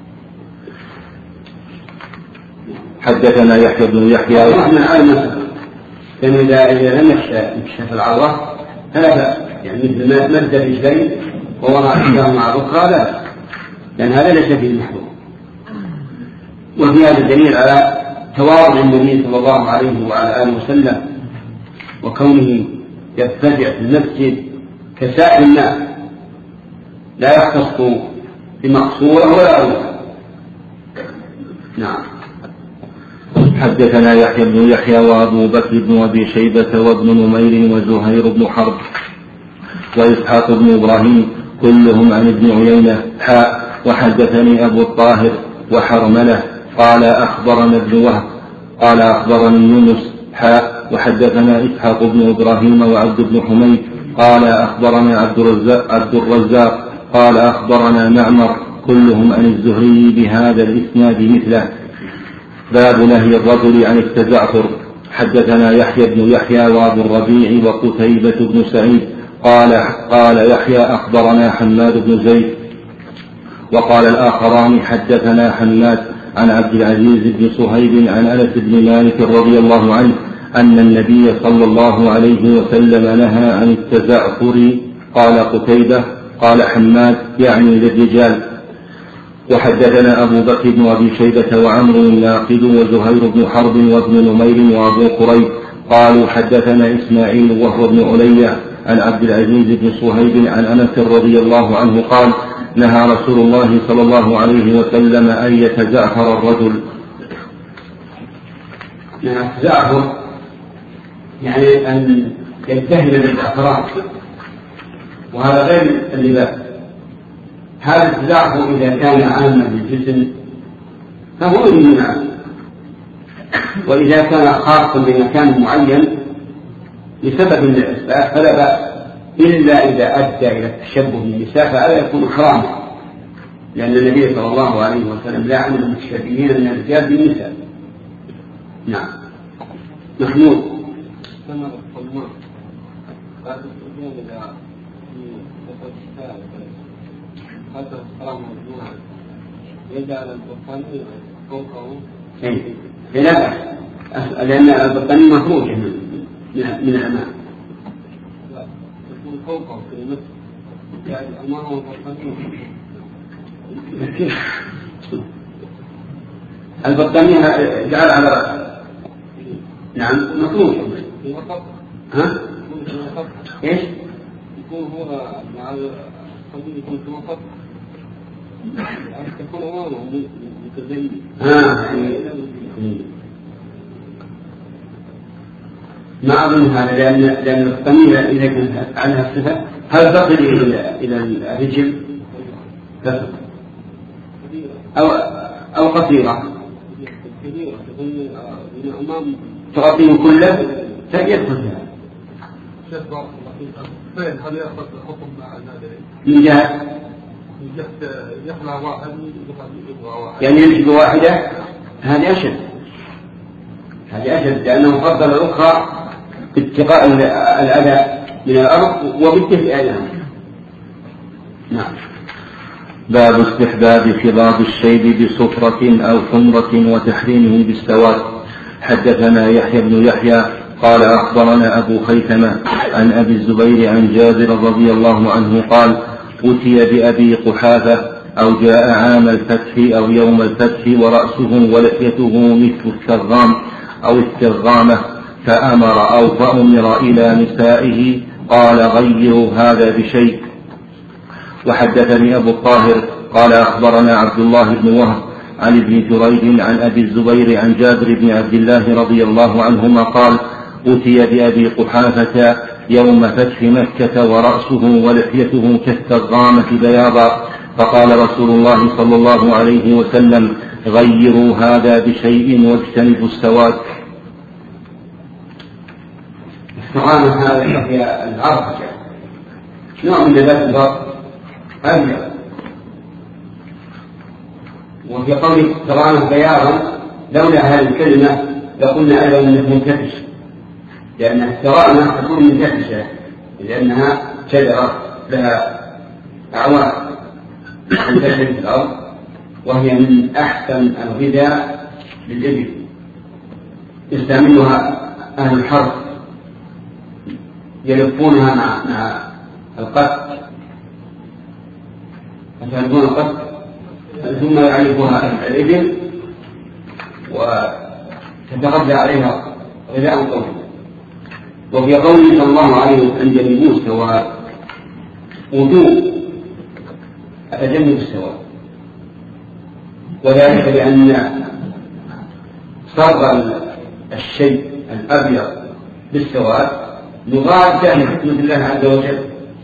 Speaker 1: حدثنا يحيى بن يحيى
Speaker 2: كان إذا لم يكشف العورة فلا بأس، يعني مثل ما مد الرجلين ووضع إحداهما مع الأخرى لا بأس، لأن هذا ليس فيه المحظور. وفي هذا الدليل على تواضع النبي صلى الله عليه وعلى آله وسلم وكونه يضطجع في المسجد كسائر الناس، لا يختص بمقصورة ولا أولى. نعم.
Speaker 1: حدثنا يحيى بن يحيى وأبو بكر بن أبي شيبة وابن نمير وزهير بن حرب وإسحاق بن إبراهيم كلهم عن ابن عيينة حاء. وحدثني أبو الطاهر وحرملة قال أخبرنا ابن وهب قال أخبرني يونس حاء. وحدثنا إسحاق بن إبراهيم وعبد بن حميد قال أخبرنا عبد الرزاق, عبد الرزاق قال أخبرنا معمر كلهم عن الزهري بهذا الإسناد مثله. باب نهي الرجل عن التزعفر. حدثنا يحيى بن يحيى وابو الربيع وقتيبة بن سعيد قال قال يحيى أخبرنا حماد بن زيد. وقال الآخران حدثنا حماد عن عبد العزيز بن صهيب عن أنس بن مالك رضي الله عنه أن النبي صلى الله عليه وسلم نهى عن التزعفر. قال قتيبة قال حماد يعني للرجال. وحدثنا أبو بكر بن أبي شيبة وعمرو الناقد وزهير بن حرب وابن نمير وأبو قريب قالوا حدثنا إسماعيل وهو ابن علية عن عبد العزيز بن صهيب عن أنس رضي الله عنه قال نهى رسول الله صلى الله عليه وسلم أن يتزعفر الرجل.
Speaker 2: يتزعفر يعني أن ينتهي بالزعفران، وهذا غير اللباس. هذا التزعفر إذا كان عاما بالجسم فهو يمنع، وإذا كان خاصا بمكان معين لسبب من الأسباب فلا بأس، إلا إذا أدى إلى التشبه بالنساء فلا يكون حراما، لأن النبي صلى الله عليه وسلم لعن المتشبهين من الرجال بالنساء. نعم. محمود.
Speaker 3: هذا الكلام موضوع يجعل البطانية فوقه.
Speaker 2: إيه لا بأس، لأن البطانية مخروجة من من الأمام.
Speaker 3: لا يكون فوقه في المسجد، يعني أمامه البطانية.
Speaker 2: البطانية جعل على رأسه. نعم مخروجة.
Speaker 3: في وسط.
Speaker 2: ها؟
Speaker 3: يكون في وسط.
Speaker 2: إيش؟
Speaker 3: يكون هو مع الصديق يكون في وسط. يعني تكون أمامه متزين.
Speaker 2: ها. ما أظن هذا، لأن لأن البطانية إذا كانت عليها الصفة هل تصل إلى إلى الرجل؟ تصل. أو أو قصيرة.
Speaker 3: كبيرة تكون من أمام.
Speaker 2: تغطيه كله فيدخل فيها.
Speaker 3: شيخ بارك الله فين هذا يأخذ حكم مع النادرين؟
Speaker 2: من جهة.
Speaker 3: من جهة يخلع واحد يبغى واحد.
Speaker 2: يعني يمشي بواحدة هذه أشد. هذه أشد لأنه فضل الأخرى باتقاء الأذى من الأرض وبالدفء عنها. نعم.
Speaker 1: باب استحباب خضاب الشيب بصفرة أو حمرة وتحريمه بالسواد. حدثنا يحيى بن يحيى قال أخبرنا أبو خيثمة عن أبي الزبير عن جابر رضي الله عنه قال أتي بأبي قحافة أو جاء عام الفتح أو يوم الفتح ورأسه ولحيته مثل السرغام أو السرغامة فأمر أو فأمر إلى نسائه قال غيروا هذا بشيء. وحدثني أبو الطاهر قال أخبرنا عبد الله بن وهب عن ابن جريج عن أبي الزبير عن جابر بن عبد الله رضي الله عنهما قال أتي بأبي قحافة يوم فتح مكة ورأسه ولحيته كالتغامة بياضا، فقال رسول الله صلى الله عليه وسلم غيروا هذا بشيء واجتنبوا السواد.
Speaker 2: التغامة هذا هي العرق، نوع من نبات البر أبيض. وفي قول التغامة بياضا لولا هذه الكلمة لقلنا أيضا أنه منتفش، لأن التغامة تكون منتفشة لأنها شجرة لها أعوان منتشرة في الأرض، وهي من أحسن الغذاء للإبل، يستعملها أهل الحرث، يلفونها مع مع القط، يلفون القط ثم يعلفها الإبل وتتغذى عليها غذاء قوي. وفي قوله صلى الله عليه وسلم عند النبوس وضوء أتجنب السواد، وذلك لأن صرف الشيء الأبيض بالسواد مضادة لحكمة الله عز وجل،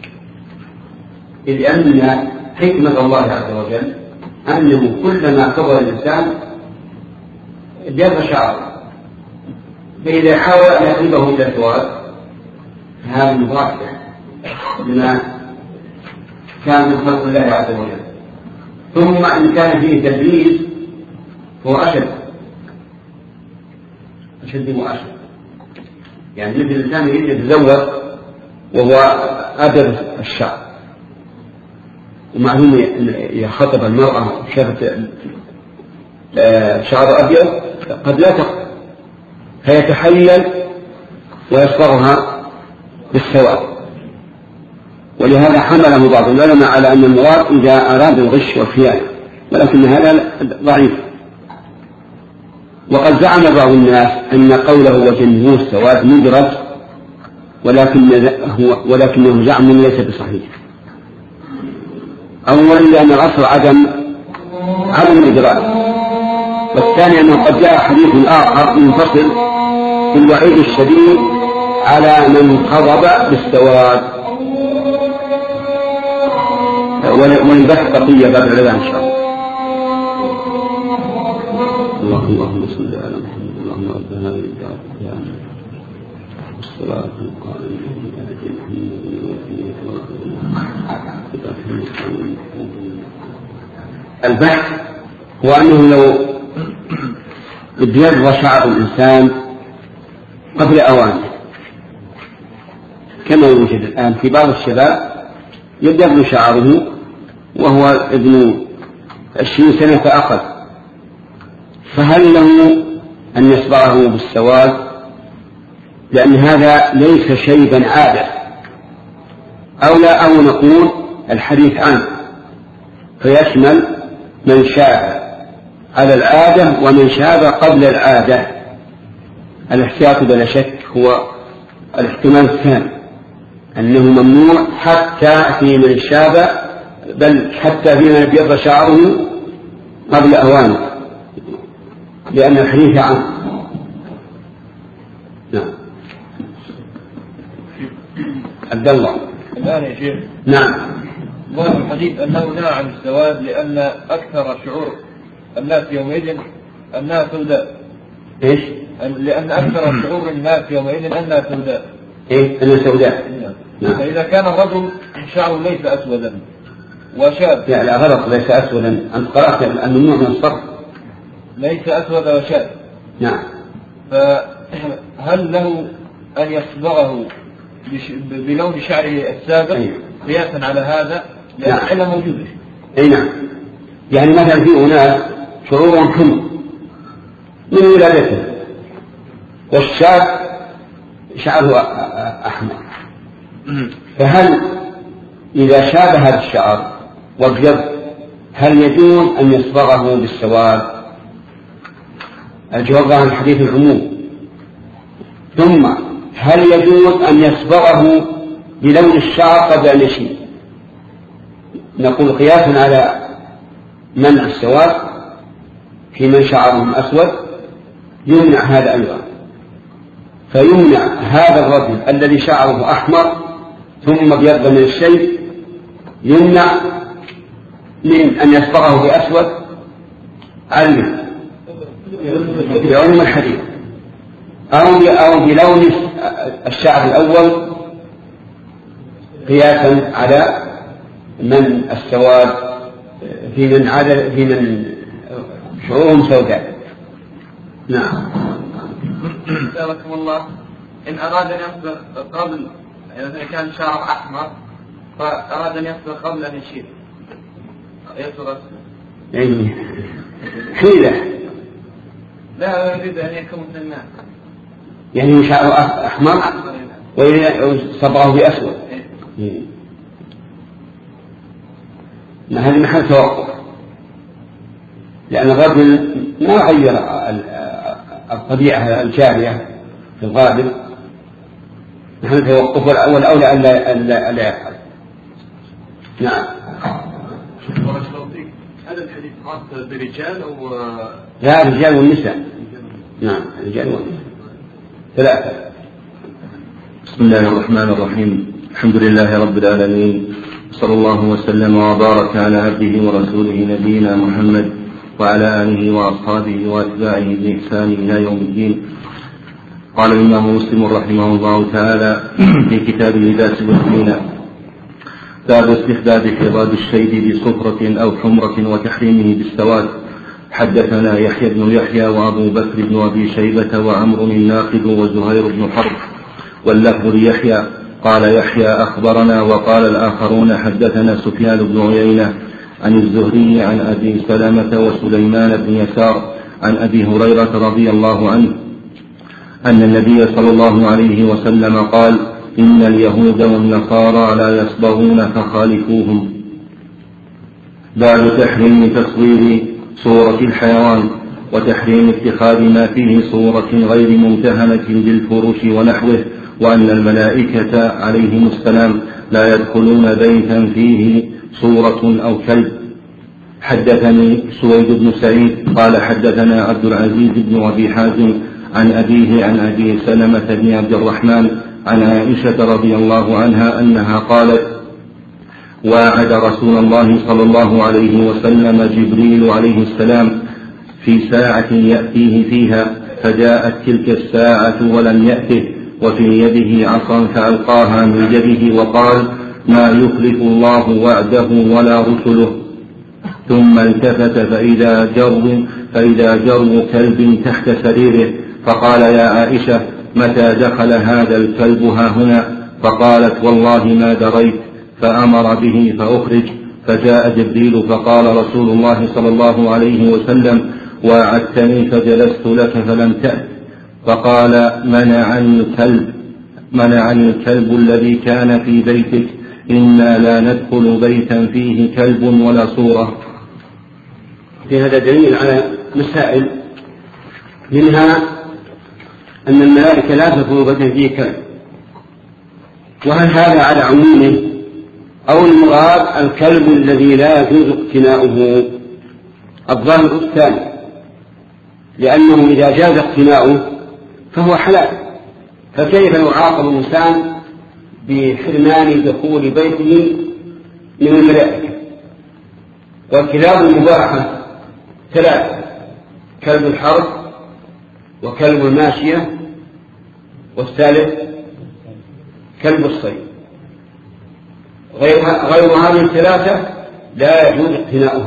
Speaker 2: إذ أن حكمة الله عز وجل أنه كلما كبر الإنسان جاز شعره، فإذا حاول أن يقلبه إلى السواد فهذا مضادة لما كان من خلق الله عز وجل. ثم إن كان فيه تدليس هو أشد أشد وأشد، يعني مثل الإنسان يريد يتزوج وهو أبيض الشعر، ومعلوم إذا خطب المرأة شافت شعر أبيض قد لا تقبل فيتحلل ويصبغها بالسواد، ولهذا حمله بعض العلماء على أن المراد إذا أراد الغش والخيانة، ولكن هذا ضعيف. وقد زعم بعض الناس أن قوله وجنبوه السواد مدرج، ولكن هو ولكنه زعم ليس بصحيح. أولا لأن الأصل عدم عدم الإدراك، والثاني أنه قد جاء حديث آخر منفصل في الوعيد الشديد على من خضب بالسواد، وللبحث بقية بعد العلماء إن شاء الله. الله اللهم صل على محمد اللهم رب هذه الدعوة التامة والصلاة القائمة على محمد. البحث هو أنه لو ابيض شعر الإنسان قبل أوانه، كما يوجد الآن في بعض الشباب يبيض شعره وهو ابن عشرين سنة فأقل، فهل له أن يصبغه بالسواد؟ لأن هذا ليس شيبا عادة، أو لا أو نقول الحديث عنه فيشمل من شاب على العادة ومن شاب قبل العادة. الاحتياط بلا شك هو الاحتمال الثاني، أنه ممنوع حتى في من شاب، بل حتى في من ابيض شعره قبل أوانه، لأن الحديث عنه. نعم. عبد الله.
Speaker 6: الآن يا شيخ.
Speaker 2: نعم.
Speaker 6: ظاهر الحديث أنه نهى عن السواد لأن أكثر شعور الناس يومئذ أنها سوداء.
Speaker 2: إيش؟
Speaker 6: لأن أكثر شعور الناس يومئذ أنها سوداء.
Speaker 2: إيه؟ أنها سوداء.
Speaker 6: نعم. فإذا كان الرجل شعره ليس أسودا وشاب.
Speaker 2: لا لا غلط، ليس أسودا، أنت قرأت الممنوع من الصرف.
Speaker 6: ليس أسود وشاب.
Speaker 2: نعم.
Speaker 6: فهل له أن يصبغه بلون شعره السابق قياسا على هذا؟ لأن
Speaker 2: نعم.
Speaker 6: العلة موجودة.
Speaker 2: أي نعم. يعني مثلا في أناس شعورهم حمر من ولادته، والشاب شعره أحمر، فهل إذا شابه هذا الشعر وابيض هل يجوز أن يصبغه بالسواد؟ الجواب عن الحديث العموم. ثم هل يجوز أن يصبغه بلون الشعر قبل أن يشيب؟ نقول قياسا على منع السواد في من شعرهم أسود يمنع هذا أيضا، فيمنع هذا الرجل الذي شعره أحمر ثم ابيض من الشيء، يمنع من أن يصبغه بأسود علم بعلم الحديث أو بلون الشعر الأول قياسا على من السواد في من عدد في من شعورهم سوداء. نعم.
Speaker 5: جزاكم الله. إن أراد أن يصبغ قبل، إذا كان شعر أحمر فأراد أن يصبغ قبل أن يشير يصبغ
Speaker 2: يعني حيلة،
Speaker 5: لا يريد أن يكون مثل الناس،
Speaker 2: يعني شعره أحمر وصبغه بأسود. هذه محل توقف، لأن الرجل ما غير الطبيعة الجارية في الغالب، محل توقف والأولى ألا يفعل. نعم.
Speaker 7: هذا الحديث خاص برجال أو
Speaker 2: لا؟ الرجال والنساء. نعم، الرجال والنساء ثلاثة.
Speaker 1: بسم الله الرحمن الرحيم. الحمد لله رب العالمين، صلى الله وسلم وبارك على عبده ورسوله نبينا محمد وعلى آله وأصحابه وأتباعه بإحسان إلى يوم الدين. قال الإمام مسلم رحمه الله تعالى في كتاب لباس المسلمين: باب استحباب حراد الشيب بصفرة أو حمرة وتحريمه بالسواد. حدثنا يحيى بن يحيى وأبو بكر بن أبي شيبة وعمرو الناقد وزهير بن حرب، واللفظ ليحيى. قال يحيى أخبرنا، وقال الآخرون حدثنا سفيان بن عيينة عن الزهري عن أبي سلمة وسليمان بن يسار عن أبي هريرة رضي الله عنه أن النبي صلى الله عليه وسلم قال: إن اليهود والنصارى لا يصبغون فخالفوهم. باب تحريم تصوير صورة الحيوان وتحريم اتخاذ ما فيه صورة غير ممتهنة بالفرش ونحوه، وأن الملائكة عليهم السلام لا يدخلون بيتا فيه صورة أو كلب. حدثني سويد بن سعيد قال حدثنا عبد العزيز بن أبي حازم عن أبيه عن أبي سلمة بن عبد الرحمن عن عائشة رضي الله عنها أنها قالت: واعد رسول الله صلى الله عليه وسلم جبريل عليه السلام في ساعة يأتيه فيها، فجاءت تلك الساعة ولم يأته، وفي يده عصا فألقاها من يده وقال: ما يخلف الله وعده ولا رسله. ثم التفت فإذا جرو فإذا جرو كلب تحت سريره، فقال: يا عائشة متى دخل هذا الكلب ها هنا؟ فقالت: والله ما دريت. فأمر به فأخرج، فجاء جبريل فقال رسول الله صلى الله عليه وسلم: واعدتني فجلست لك فلم تأت. فقال: منعني الكلب منعني الكلب الذي كان في بيتك، إنا لا ندخل بيتا فيه كلب ولا صورة.
Speaker 2: في هذا دليل على مسائل، منها أن الملائكة لا تدخل بيتا فيه كلب، وهل هذا على عمومه أو المراد الكلب الذي لا يجوز اقتناؤه؟ الظاهر الثاني، لأنه إذا جاز اقتناؤه فهو حلال، فكيف يعاقب الإنسان بحرمان دخول بيته من الملائكة؟ والكلاب المباحة ثلاثة: كلب الحرب، وكلب الماشية، والثالث كلب الصيد. غير, غير هذه الثلاثة لا يجوز اقتناؤها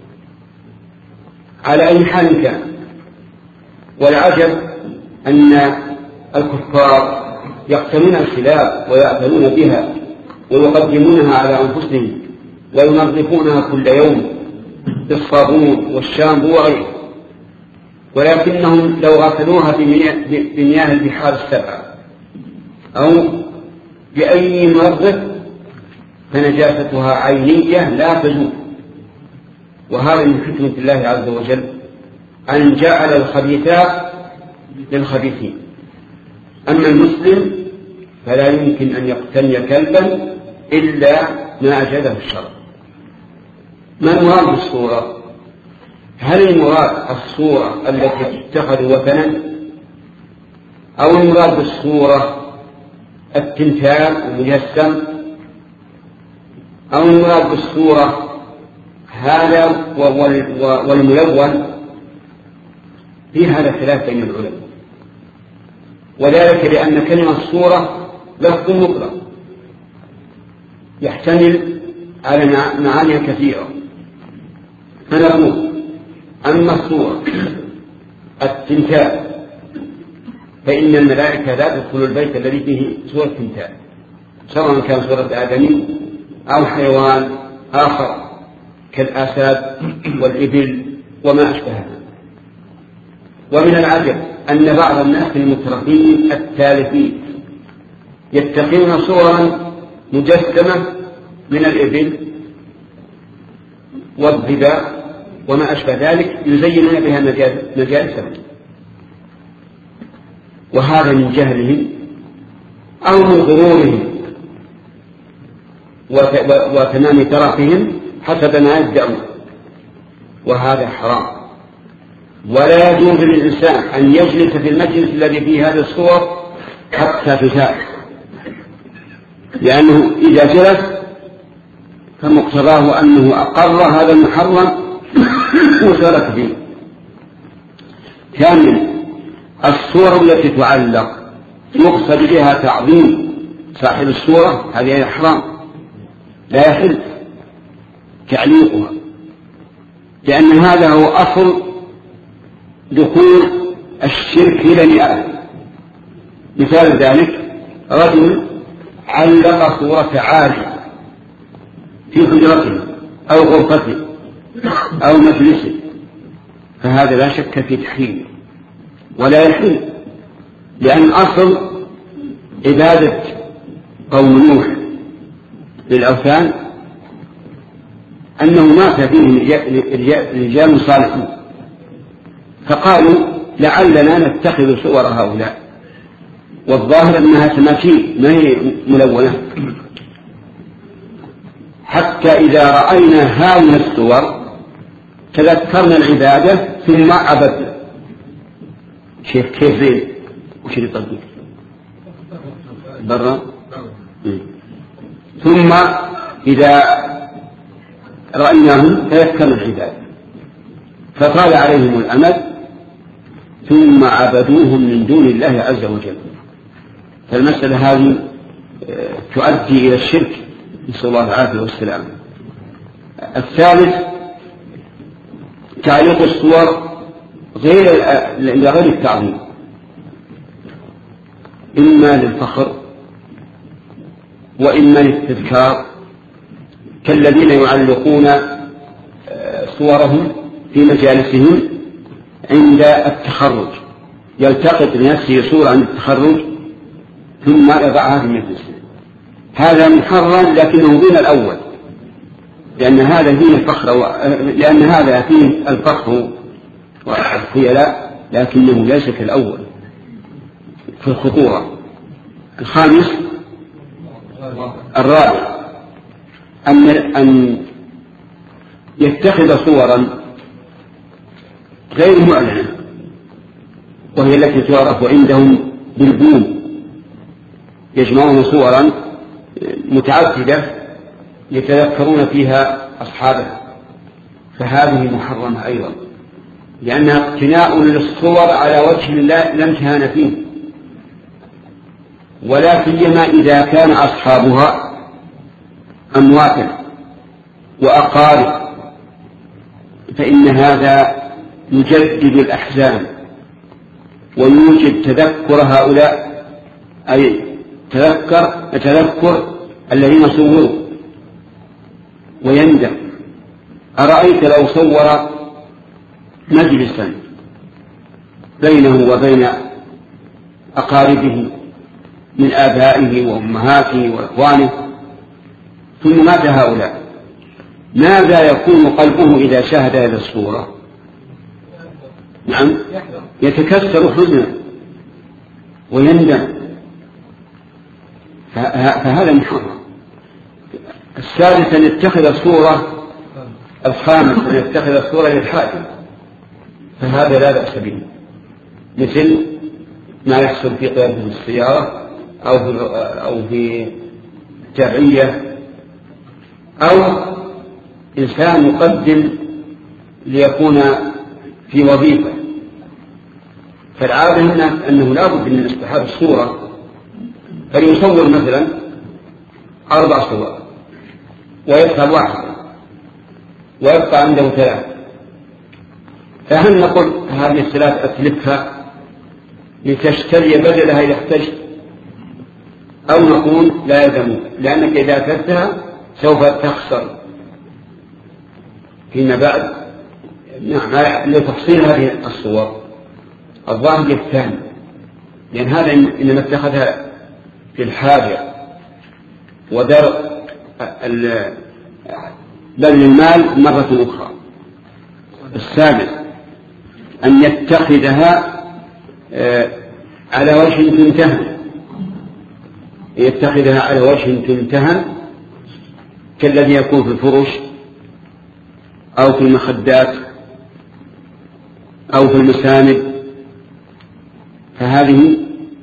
Speaker 2: على أي حال كان. والعجب أن الكفار يقتنون الكلاب ويأكلون بها ويقدمونها على أنفسهم وينظفونها كل يوم بالصابون والشامبو وغيره، ولكنهم لو غسلوها بمياه البحار السبعة أو بأي منظف فنجاستها عينية لا تزول. وهذا من حكمة الله عز وجل أن جعل الخبيثات للخبيثين. أما المسلم فلا يمكن أن يقتني كلبا إلا ما أجازه الشرع. ما المراد بالصورة؟ هل المراد الصورة التي تتخذ وثنا أو المراد بالصورة التمثال المجسم أو المراد بالصورة هذا والملون؟ في هذا خلاف بين العلماء، وذلك لأن كلمة صورة لفظ مطلق يحتمل على معاني كثيرة، فنقول أما الصورة التمثال فإن الملائكة لا تدخل البيت الذي فيه صورة تمثال، سواء كان صورة آدمي أو حيوان آخر كالآساد والإبل وما أشبهها. ومن العجب أن بعض الناس المترفين التالفين يتخذون صورا مجسمة من الإبل والظباء وما أشبه ذلك يزينون بها مجالسهم، وهذا من جهلهم أو من غرورهم وتمام ترفهم حسب ما يدعون، وهذا حرام. ولا يجوز للإنسان أن يجلس في المجلس الذي فيه هذه الصور حتى تزال، لأنه إذا جلس فمقتضاه أنه أقر هذا المحرم وشارك فيه. ثانيا الصور التي تعلق يقصد بها تعظيم صاحب الصورة هذه حرام لا يحل تعليقها، لأن هذا هو أصل دخول الشرك إلى نيابه. مثال ذلك رجل علق صورة عالية في حجرته أو غرفته أو مجلسه، فهذا لا شك في تحريمه ولا يحل، لأن أصل عبادة قوم نوح للأوثان أنه مات فيهم رجال صالحون، فقالوا لعلنا نتخذ صور هؤلاء، والظاهر أنها تماثيل ما هي ملونة، حتى إذا رأينا هذه الصور تذكرنا العبادة ثم عبدنا. كيف كيف زين وش اللي يطبق برا؟ ثم إذا رأيناهم تذكرنا العبادة فطال عليهم الأمد ثم عبدوهم من دون الله عز وجل. فالمسألة هذه تؤدي إلى الشرك، نسأل الله العافية والسلام. الثالث تعليق الصور غير لغير التعظيم، إما للفخر وإما للتذكار، كالذين يعلقون صورهم في مجالسهم عند التخرج، يلتقط لنفسه صورة عند التخرج ثم يضعها في مجلسه. هذا محرم لكنه دون الأول، لأن هذا فيه الفخر و... لأن هذا فيه الفخر والخيلاء، لكنه ليس كالأول في الخطورة. الخامس الرابع أن أن يتخذ صورا غير معلنة، وهي التي تعرف عندهم بالبوم، يجمعون صورا متعددة يتذكرون فيها أصحابها، فهذه محرمة أيضا، لأنها اقتناء للصور على وجه لا امتهان فيه، ولا سيما إذا كان أصحابها أمواتا وأقارب، فإن هذا يجدد الأحزان ويوجد تذكر هؤلاء، أي تذكر تذكر الذين صوروا ويندم. أرأيت لو صور مجلسا بينه وبين أقاربه من آبائه وأمهاته وإخوانه ثم مات هؤلاء، ماذا يكون قلبه إذا شاهد هذه الصورة؟ نعم يتكسر حزنا ويندم، فهذا محرم. السادس أن يتخذ الصورة الخامس أن يتخذ الصورة للحاكم، فهذا لا بأس به، مثل ما يحصل في قيادة السيارة أو في أو في جمعية أو إنسان يقدم ليكون في وظيفة، فالعادة أنه لا بد من اصطحاب الصورة، فيصور مثلا أربع صور ويدخل واحدة ويبقى عنده ثلاث، فهل نقول هذه الثلاث أتلفها لتشتري بدلها إذا احتجت، أو نقول لا يلزمك لأنك إذا أتلفتها سوف تخسر فيما بعد؟ نعم، لتفصيل هذه الصور الظاهر الثاني، لأن هذا إنما اتخذها في الحاجة ودرء بذل المال مرة أخرى. السادس أن يتخذها على وجه تمتهن، يتخذها على وجه تمتهن كالذي يكون في الفرش أو في المخدات أو في المساند، فهذه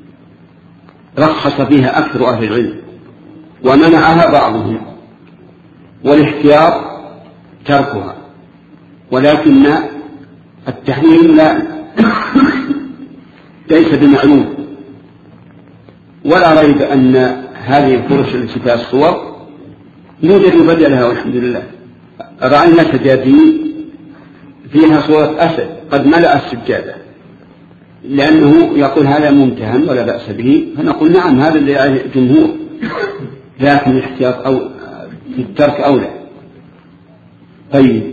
Speaker 2: رخص فيها أكثر أهل العلم ومنعها بعضهم، والاحتياط تركها، ولكن التحريم لا ليس بمعلوم، ولا ريب أن هذه الفرش التي فيها الصور يوجد بدلها والحمد لله. رأينا سجادين فيها صورة أسد قد ملأ السجادة، لأنه يقول هذا ممتهن ولا بأس به، فنقول نعم هذا اللي عليه الجمهور، لكن الاحتياط أو في الترك أولى. طيب،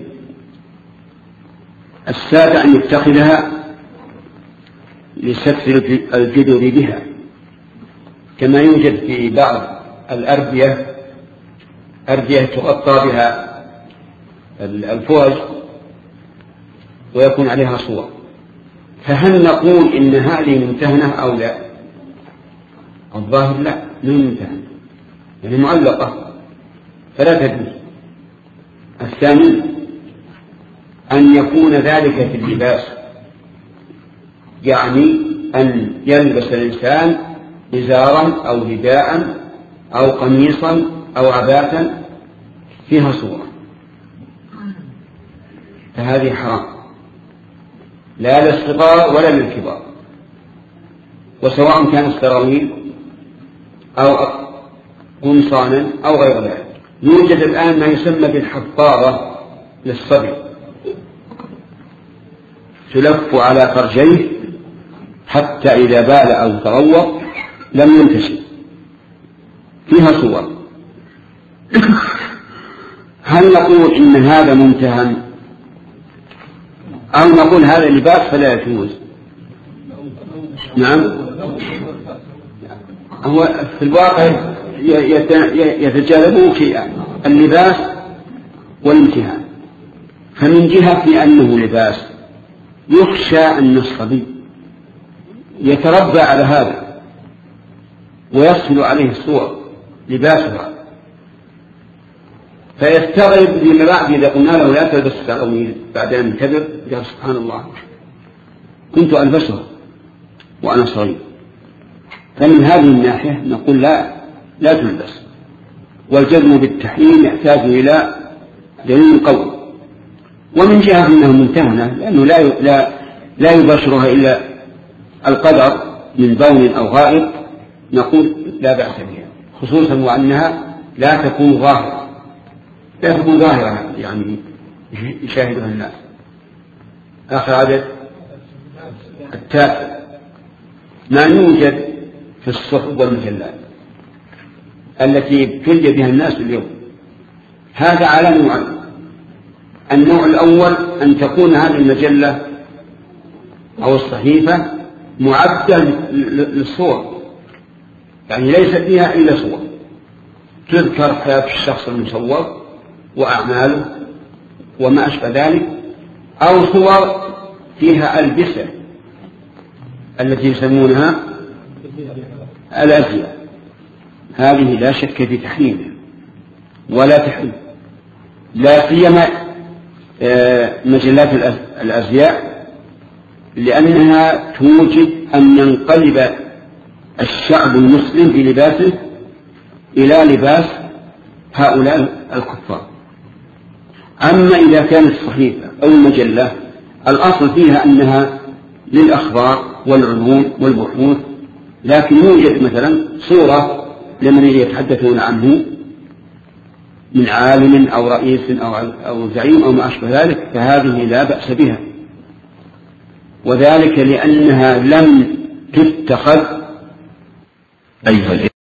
Speaker 2: السابع أن يتخذها لستر الجدر بها، كما يوجد في بعض الأردية أردية تغطى بها الفوج ويكون عليها صور، فهل نقول إن هذه ممتهنة أو لا؟ الظاهر لا، مو ممتهنة، يعني معلقة فلا تجوز. الثاني أن يكون ذلك في اللباس، يعني أن يلبس الإنسان إزارا أو رداء أو قميصا أو عباءة فيها صورة، فهذه حرام لا للصغار ولا للكبار، وسواء كان السراويل أو قمصانا أو غير ذلك. يوجد الآن ما يسمى بالحفاظة للصبي، تلف على فرجيه حتى إذا بال أو تغوط لم ينتشر، فيها صور. هل نقول إن هذا ممتهن أو نقول هذا لباس فلا يجوز؟ نعم، هو في الواقع يتجاذبون شيئا، اللباس والامتهان. فمن جهة أنه لباس يخشى أن الصبي يتربى على هذا ويصل عليه الصور لباسها، فيستغرب لما بعد إذا قلنا له لا تلبس السراويل بعد أن كبر، قال سبحان الله كنت ألبسها وأنا صغير. فمن هذه الناحية نقول لا لا تلبس، والجزم بالتحريم يحتاج إلى دليل قوي. ومن جهة أنه ممتهنة لأنه لا لا لا يباشرها إلا القدر من بول أو غائط، نقول لا بأس بها، خصوصا وأنها لا تكون ظاهرة لا تكون ظاهرة يعني يشاهدها الناس. آخر عدد التاسع ما يوجد في الصحف والمجلات التي ابتلي بها الناس اليوم. هذا على نوعين: النوع الأول أن تكون هذه المجلة أو الصحيفة معدة للصور، يعني ليس فيها إلا صور تذكر حياة الشخص المصور وأعماله وما أشبه ذلك، أو صور فيها ألبسة التي يسمونها الأزياء، هذه لا شك في تحريمها ولا تحريم، لا سيما مجلات الأزياء لأنها توجب أن ينقلب الشعب المسلم في لباسه إلى لباس هؤلاء الكفار. أما إذا كانت الصحيفة أو المجلة الأصل فيها أنها للأخبار والعلوم والبحوث، لكن يوجد مثلا صورة لمن يتحدثون عنه من عالم أو رئيس أو زعيم أو ما أشبه ذلك، فهذه لا بأس بها، وذلك لأنها لم تتخذ أيها